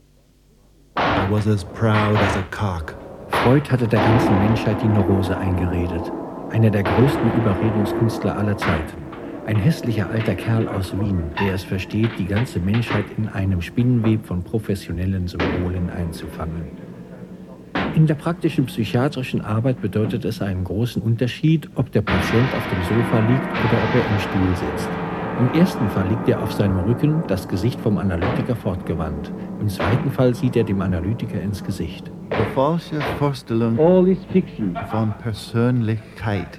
I was as proud as a cock. Freud hatte der ganzen Menschheit die Neurose eingeredet. Einer der größten Überredungskünstler aller Zeiten. Ein hässlicher alter Kerl aus Wien, der es versteht, die ganze Menschheit in einem Spinnenweb von professionellen Symbolen einzufangen. In der praktischen psychiatrischen Arbeit bedeutet es einen großen Unterschied, ob der Patient auf dem Sofa liegt oder ob er im Stuhl sitzt. Im ersten Fall liegt er auf seinem Rücken, das Gesicht vom Analytiker fortgewandt. Im zweiten Fall sieht er dem Analytiker ins Gesicht. Die falsche Vorstellung All is fiction. von Persönlichkeit.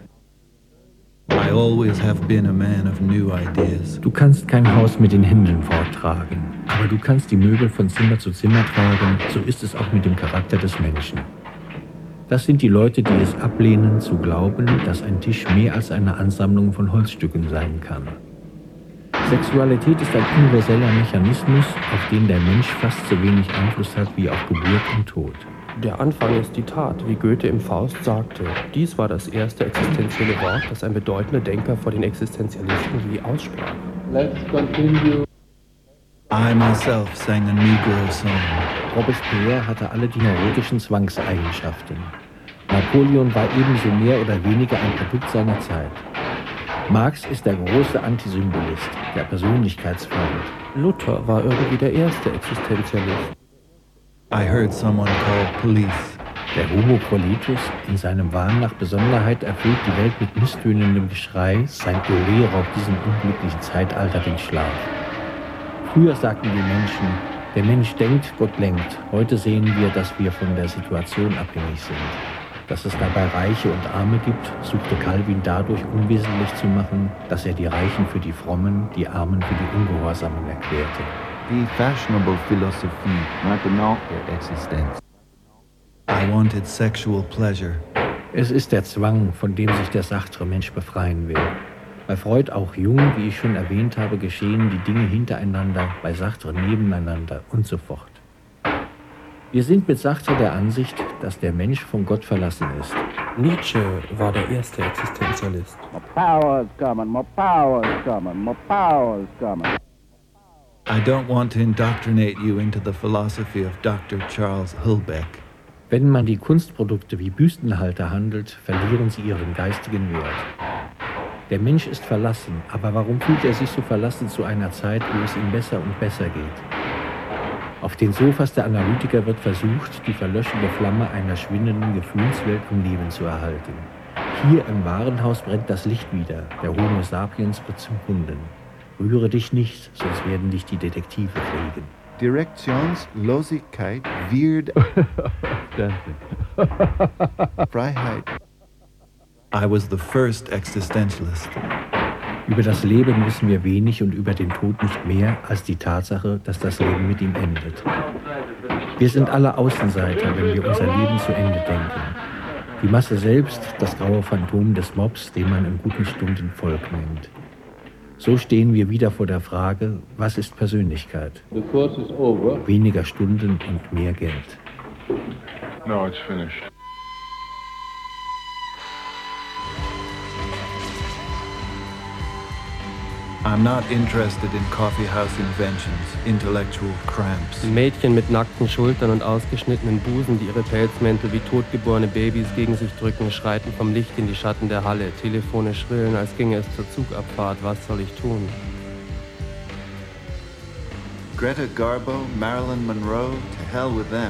I always have been a man of new ideas. Du kannst kein Haus mit den Händen forttragen, aber du kannst die Möbel von Zimmer zu Zimmer tragen, so ist es auch mit dem Charakter des Menschen. Das sind die Leute, die es ablehnen, zu glauben, dass ein Tisch mehr als eine Ansammlung von Holzstücken sein kann. Sexualität ist ein universeller Mechanismus, auf den der Mensch fast so wenig Einfluss hat wie auf Geburt und Tod. Der Anfang ist die Tat, wie Goethe im Faust sagte. Dies war das erste existenzielle Wort, das ein bedeutender Denker vor den Existenzialisten je aussprach. Let's continue. I myself sang a Negro song. Robespierre hatte alle die neurotischen Zwangseigenschaften. Napoleon war ebenso mehr oder weniger ein Produkt seiner Zeit. Marx ist der große Antisymbolist, der Persönlichkeitsfeind. Luther war irgendwie der erste Existenzialist. I heard someone call police. Der Homo politus, in seinem Wahn nach Besonderheit, erfüllt die Welt mit misstönendem Geschrei, sein Ole raubt diesem unglücklichen Zeitalter den Schlaf. Früher sagten die Menschen, der Mensch denkt, Gott lenkt. Heute sehen wir, dass wir von der Situation abhängig sind. Dass es dabei Reiche und Arme gibt, suchte Calvin dadurch unwesentlich zu machen, dass er die Reichen für die Frommen, die Armen für die Ungehorsamen erklärte. Die fashionable Philosophie maintenant der Existenz. I wanted sexual pleasure. Es ist der Zwang, von dem sich der sachtere Mensch befreien will. Bei Freud auch jung, wie ich schon erwähnt habe, geschehen die Dinge hintereinander, bei Sartre nebeneinander und so fort. Wir sind mit Sartre der Ansicht, dass der Mensch von Gott verlassen ist. Nietzsche war der erste Existenzialist. More power is coming, more power is coming, more power is coming. I don't want to indoctrinate you into the philosophy of Doctor Charles Hillbeck. Wenn man die Kunstprodukte wie Büstenhalter handelt, verlieren sie ihren geistigen Wert. Der Mensch ist verlassen, aber warum fühlt er sich so verlassen zu einer Zeit, wo es ihm besser und besser geht? Auf den Sofas der Analytiker wird versucht, die verlöschende Flamme einer schwindenden Gefühlswelt am Leben zu erhalten. Hier im Warenhaus brennt das Licht wieder, der Homo sapiens wird zum Kunden. Rühre dich nicht, sonst werden dich die Detektive kriegen. Direktionslosigkeit wird Freiheit. I was the first existentialist. Über das Leben wissen wir wenig und über den Tod nicht mehr als die Tatsache, dass das Leben mit ihm endet. Wir sind alle Außenseiter, wenn wir unser Leben zu Ende denken. Die Masse selbst, das graue Phantom des Mobs, den man in guten Stunden Volk nennt. So stehen wir wieder vor der Frage, was ist Persönlichkeit? Weniger Stunden und mehr Geld. No, it's finished. I'm not interested in coffeehouse inventions, intellectual cramps. Mädchen mit nackten Schultern und ausgeschnittenen Busen, die ihre Pelzmäntel wie totgeborene Babys gegen sich drücken, schreiten vom Licht in die Schatten der Halle. Telefone schrillen, als ginge es zur Zugabfahrt. Was soll ich tun? Greta Garbo, Marilyn Monroe, to hell with them.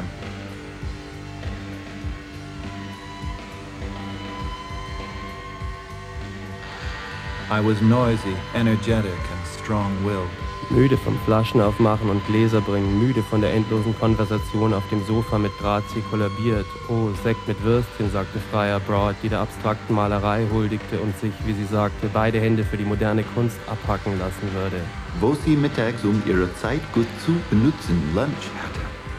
I was noisy, energetic and strong-willed. Müde vom Flaschenaufmachen und Gläser bringen, müde von der endlosen Konversation auf dem Sofa mit Grazie kollabiert. Oh, Sekt mit Würstchen, sagte Freya Broad, die der abstrakten Malerei huldigte und sich, wie sie sagte, beide Hände für die moderne Kunst abhacken lassen würde. Wo sie mittags, um ihre Zeit gut zu benutzen, Lunch hatte.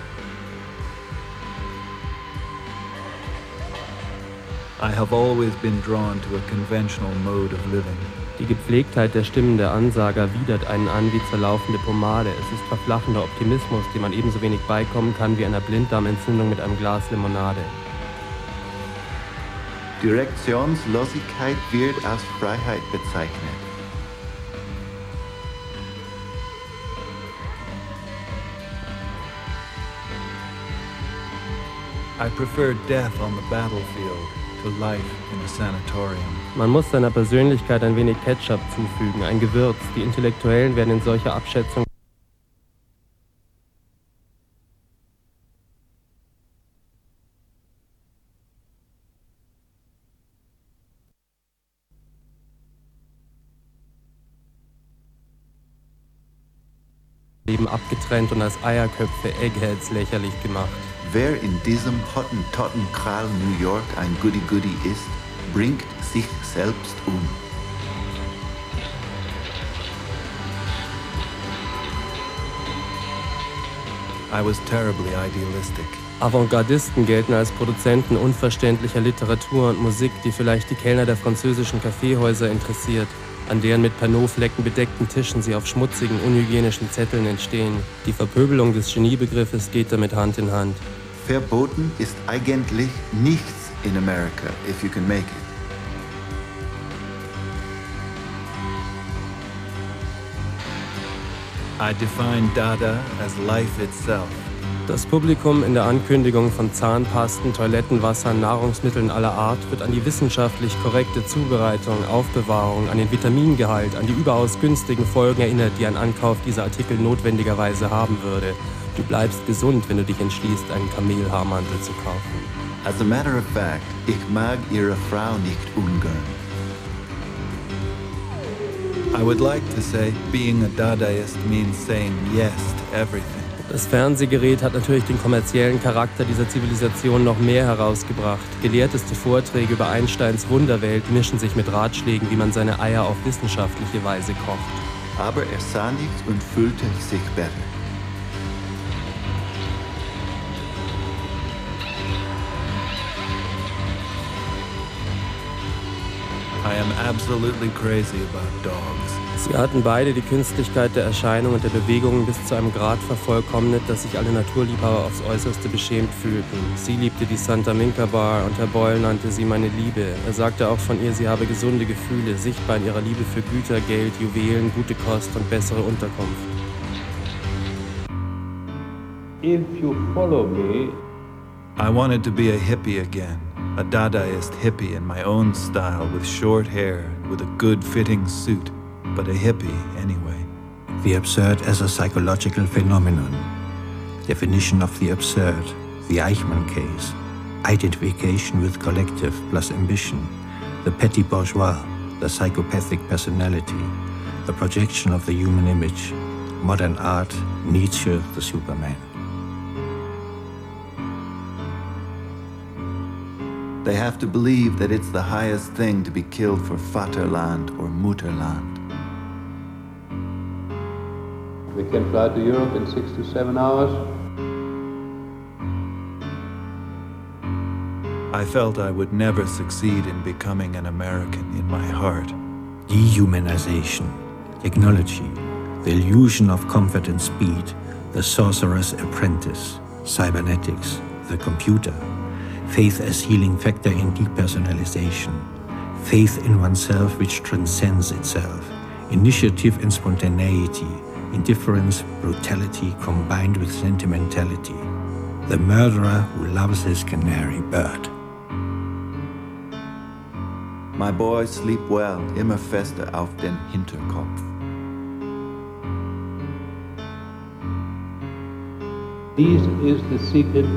I have always been drawn to a conventional mode of living. Die Gepflegtheit der Stimmen der Ansager widert einen an wie zerlaufende Pomade. Es ist verflachender Optimismus, dem man ebenso wenig beikommen kann wie einer Blinddarmentzündung mit einem Glas Limonade. Direktionslosigkeit wird als Freiheit bezeichnet. I prefer death on the battlefield to life in a sanatorium. Man muss seiner Persönlichkeit ein wenig Ketchup zufügen, ein Gewürz. Die Intellektuellen werden in solcher Abschätzung Leben abgetrennt und als Eierköpfe, Eggheads lächerlich gemacht. Wer in diesem Hottentotten-Kral New York ein Goody-Goody ist, bringt sich selbst um. I was terribly idealistic. Avantgardisten gelten als Produzenten unverständlicher Literatur und Musik, die vielleicht die Kellner der französischen Kaffeehäuser interessiert, an deren mit Panot-Flecken bedeckten Tischen sie auf schmutzigen, unhygienischen Zetteln entstehen. Die Verpöbelung des Geniebegriffes geht damit Hand in Hand. Verboten ist eigentlich nichts in America, if you can make it. I define Dada as life itself. Das Publikum in der Ankündigung von Zahnpasten, Toilettenwasser, Nahrungsmitteln aller Art wird an die wissenschaftlich korrekte Zubereitung, Aufbewahrung, an den Vitamingehalt, an die überaus günstigen Folgen erinnert, die ein Ankauf dieser Artikel notwendigerweise haben würde. Du bleibst gesund, wenn du dich entschließt, einen Kamelhaarmantel zu kaufen. As a matter of fact, ich mag ihre Frau nicht ungern. I would like to say, being a Dadaist means saying yes to everything. Das Fernsehgerät hat natürlich den kommerziellen Charakter dieser Zivilisation noch mehr herausgebracht. Gelehrteste Vorträge über Einsteins Wunderwelt mischen sich mit Ratschlägen, wie man seine Eier auf wissenschaftliche Weise kocht. Aber er sah nichts und fühlte sich besser. I am absolutely crazy about dogs. Sie hatten beide die Künstlichkeit der Erscheinung und der Bewegungen bis zu einem Grad vervollkommnet, dass sich alle Naturliebhaber aufs Äußerste beschämt fühlten. Sie liebte die Santa Minka Bar und Herr Boyle nannte sie meine Liebe. Er sagte auch von ihr, sie habe gesunde Gefühle, sichtbar in ihrer Liebe für Güter, Geld, Juwelen, gute Kost und bessere Unterkunft. If you follow me, I wanted to be a hippie again, a Dadaist hippie in my own style with short hair, with a good-fitting suit. But a hippie anyway. The absurd as a psychological phenomenon. Definition of the absurd. The Eichmann case. Identification with collective plus ambition. The petty bourgeois. The psychopathic personality. The projection of the human image. Modern art. Nietzsche, the Superman. They have to believe that it's the highest thing to be killed for Vaterland or Mutterland. we can fly to Europe in six to seven hours. I felt I would never succeed in becoming an American in my heart. Dehumanization, technology, the illusion of comfort and speed, the sorcerer's apprentice, cybernetics, the computer, faith as healing factor in depersonalization, faith in oneself which transcends itself, initiative and spontaneity, indifference, brutality combined with sentimentality, the murderer who loves his canary bird. My boys sleep well, immer fester auf den Hinterkopf. This is the secret.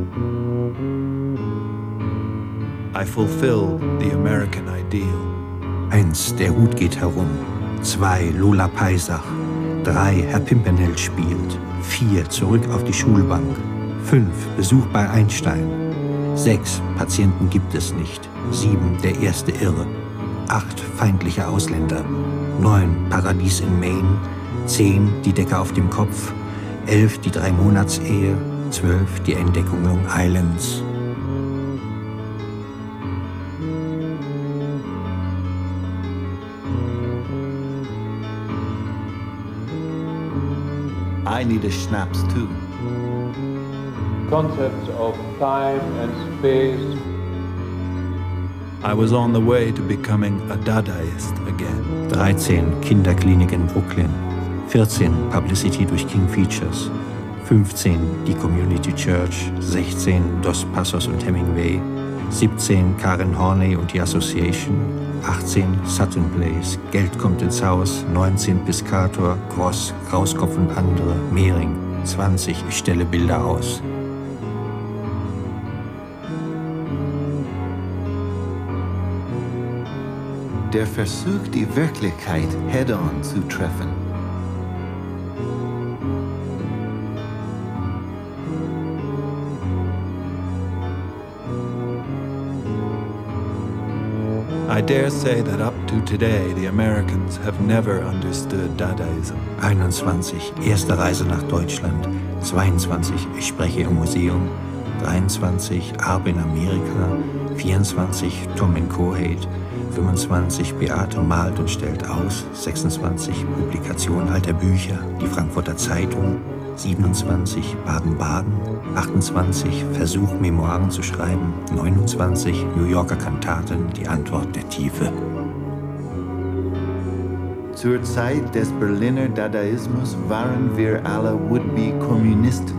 I fulfill the American ideal. Eins, der Hut geht herum. Zwei, Lola Paisach. Drei, Herr Pimpernel spielt. Vier, zurück auf die Schulbank. Fünf, Besuch bei Einstein. Sechs, Patienten gibt es nicht. Sieben, der erste Irre. Acht, feindliche Ausländer. Neun, Paradies in Maine. Zehn, die Decke auf dem Kopf. Elf, die Drei-Monats-Ehe. Zwölf, die Entdeckung Long Islands. I need a schnapps too. Concepts of time and space. I was on the way to becoming a Dadaist again. dreizehn, Kinderklinik in Brooklyn. vierzehn, Publicity durch King Features. fünfzehn, die Community Church. sechzehn, Dos Passos und Hemingway. siebzehn, Karen Horney und die Association. achtzehn, Sutton Place, Geld kommt ins Haus. neunzehn, Piscator, Gross, Krauskopf und andere, Mehring. zwanzig, ich stelle Bilder aus. Der Versuch, die Wirklichkeit head-on zu treffen. I dare say that up to today, the Americans have never understood Dadaism. einundzwanzig, erste Reise nach Deutschland. zweiundzwanzig, ich spreche im Museum. dreiundzwanzig, Erbe in Amerika. vierundzwanzig, Tom in Cohate. fünfundzwanzig, Beate malt und stellt aus. sechsundzwanzig, Publikation alter Bücher, die Frankfurter Zeitung. siebenundzwanzig, Baden-Baden. achtundzwanzig, Versuch, Memoiren zu schreiben. neunundzwanzig, New Yorker Kantaten, die Antwort der Tiefe. Zur Zeit des Berliner Dadaismus waren wir alle Would-be-Kommunisten.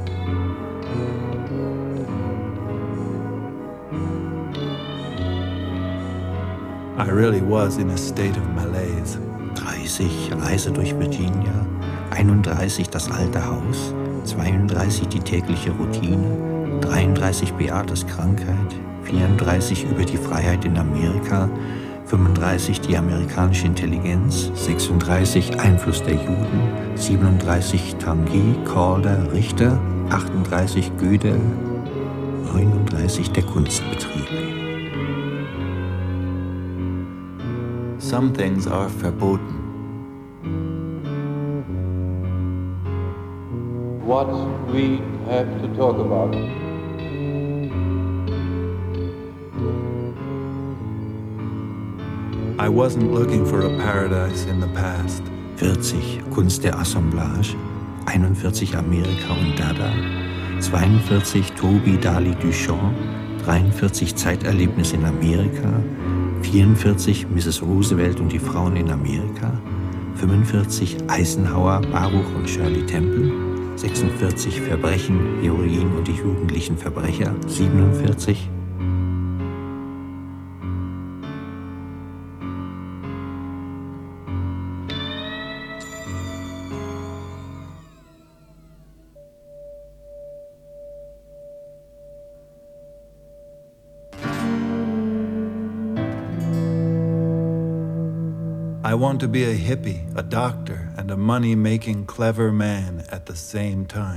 I really was in a state of malaise. dreißig, Reise durch Virginia. einunddreißig, das alte Haus. zweiunddreißig, die tägliche Routine. dreiunddreißig, Beates Krankheit. vierunddreißig, über die Freiheit in Amerika. fünfunddreißig, die amerikanische Intelligenz. sechsunddreißig, Einfluss der Juden. siebenunddreißig, Tanguy, Calder, Richter. achtunddreißig, Gödel. neununddreißig, der Kunstbetrieb. Some things are verboten. What we have to talk about. I wasn't looking for a paradise in the past. vierzig Kunst der Assemblage, einundvierzig Amerika und Dada, zweiundvierzig Toby Dali Duchamp, dreiundvierzig Zeiterlebnis in Amerika, vierundvierzig Misses Roosevelt und die Frauen in Amerika, fünfundvierzig Eisenhower, Baruch und Shirley Temple, sechsundvierzig Verbrechen, Heroin und die jugendlichen Verbrecher, siebenundvierzig I want to be a hippie, a doctor, and a money-making, clever man at the same time.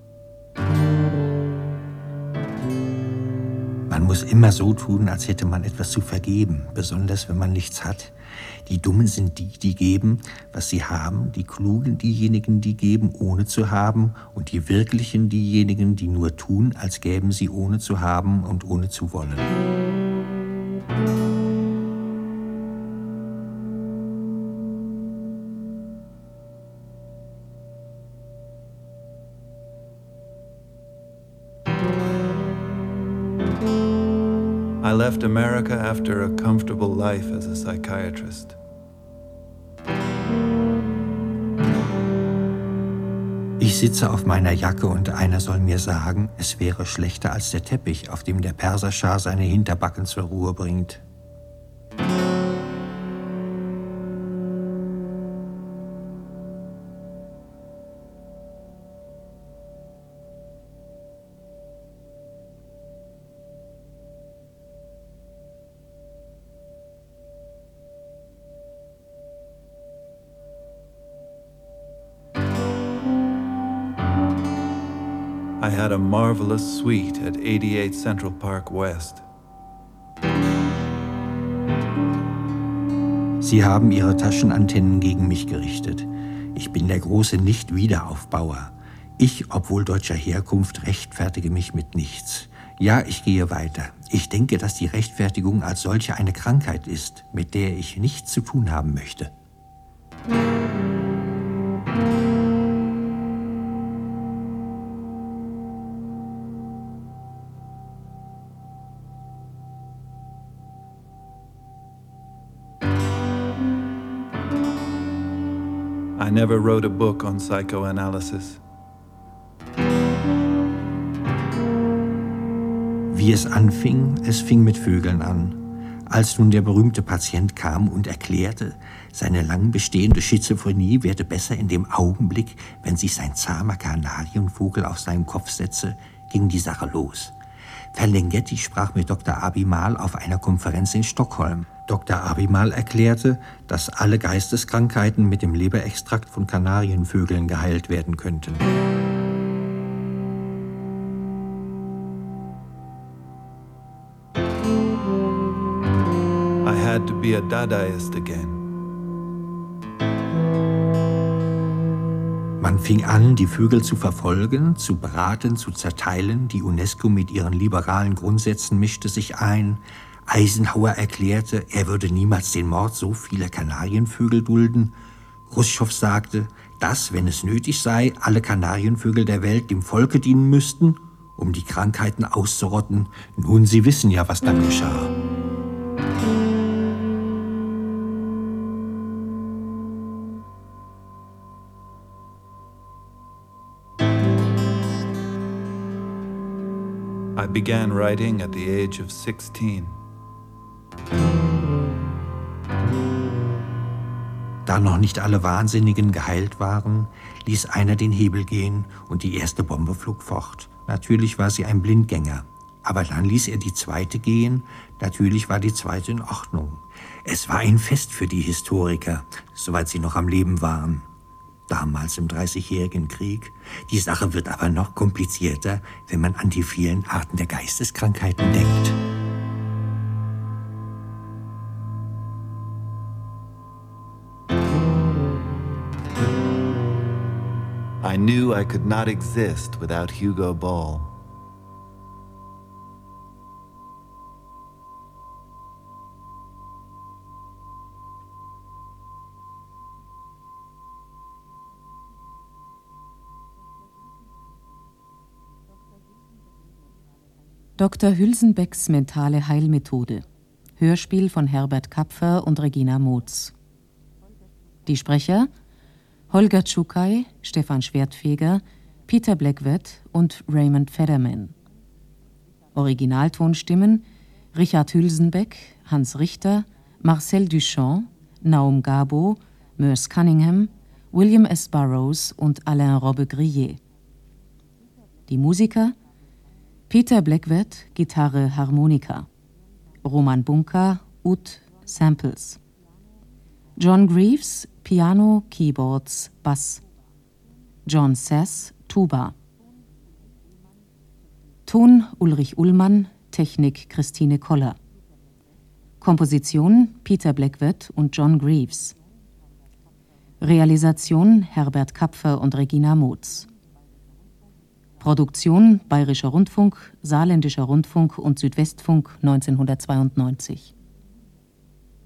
Man muss immer so tun, als hätte man etwas zu vergeben, besonders wenn man nichts hat. Die Dummen sind die, die geben, was sie haben, die Klugen diejenigen, die geben, ohne zu haben, und die Wirklichen diejenigen, die nur tun, als gäben sie, ohne zu haben und ohne zu wollen. I left America after a comfortable life as a psychiatrist. Ich sitze auf meiner Jacke und einer soll mir sagen, es wäre schlechter als der Teppich, auf dem der Perserschah seine Hinterbacken zur Ruhe bringt. I had a marvelous suite at eighty-eight Central Park West. Sie haben Ihre Taschenantennen gegen mich gerichtet. Ich bin der große Nicht-Wiederaufbauer. Ich, obwohl deutscher Herkunft, rechtfertige mich mit nichts. Ja, ich gehe weiter. Ich denke, dass die Rechtfertigung als solche eine Krankheit ist, mit der ich nichts zu tun haben möchte. I never wrote a book on psychoanalysis. Wie es anfing, es fing mit Vögeln an. Als nun der berühmte Patient kam und erklärte, seine lang bestehende Schizophrenie werde besser in dem Augenblick, wenn sich sein zahmer Kanarienvogel auf seinen Kopf setze, ging die Sache los. Ferlinghetti sprach mit Doktor Abimal auf einer Konferenz in Stockholm. Doktor Abimal erklärte, dass alle Geisteskrankheiten mit dem Leberextrakt von Kanarienvögeln geheilt werden könnten. I had to be a Dadaist again. Man fing an, die Vögel zu verfolgen, zu beraten, zu zerteilen. Die UNESCO mit ihren liberalen Grundsätzen mischte sich ein. Eisenhower erklärte, er würde niemals den Mord so vieler Kanarienvögel dulden. Chruschtschow sagte, dass, wenn es nötig sei, alle Kanarienvögel der Welt dem Volke dienen müssten, um die Krankheiten auszurotten. Nun, Sie wissen ja, was dann geschah. I began writing at the age of sixteen. Da noch nicht alle Wahnsinnigen geheilt waren, ließ einer den Hebel gehen und die erste Bombe flog fort. Natürlich war sie ein Blindgänger. Aber dann ließ er die zweite gehen. Natürlich war die zweite in Ordnung. Es war ein Fest für die Historiker, soweit sie noch am Leben waren. Damals im Dreißigjährigen Krieg. Die Sache wird aber noch komplizierter, wenn man an die vielen Arten der Geisteskrankheiten denkt. I knew I could not exist without Hugo Ball. Doktor Hülsenbecks mentale Heilmethode. Hörspiel von Herbert Kapfer und Regina Motz. Die Sprecher: Holger Czukay, Stefan Schwertfeger, Peter Blackwood und Raymond Federman. Originaltonstimmen: Richard Hülsenbeck, Hans Richter, Marcel Duchamp, Naum Gabo, Merce Cunningham, William S. Burroughs und Alain Robbe-Grillet. Die Musiker: Peter Blackwood, Gitarre, Harmonika. Roman Bunka, Ud, Samples. John Greaves, Piano, Keyboards, Bass. John Sass, Tuba. Ton Ulrich Ullmann, Technik Christine Koller. Komposition Peter Blackwood und John Greaves. Realisation Herbert Kapfer und Regina Motz. Produktion Bayerischer Rundfunk, Saarländischer Rundfunk und Südwestfunk neunzehnhundertzweiundneunzig.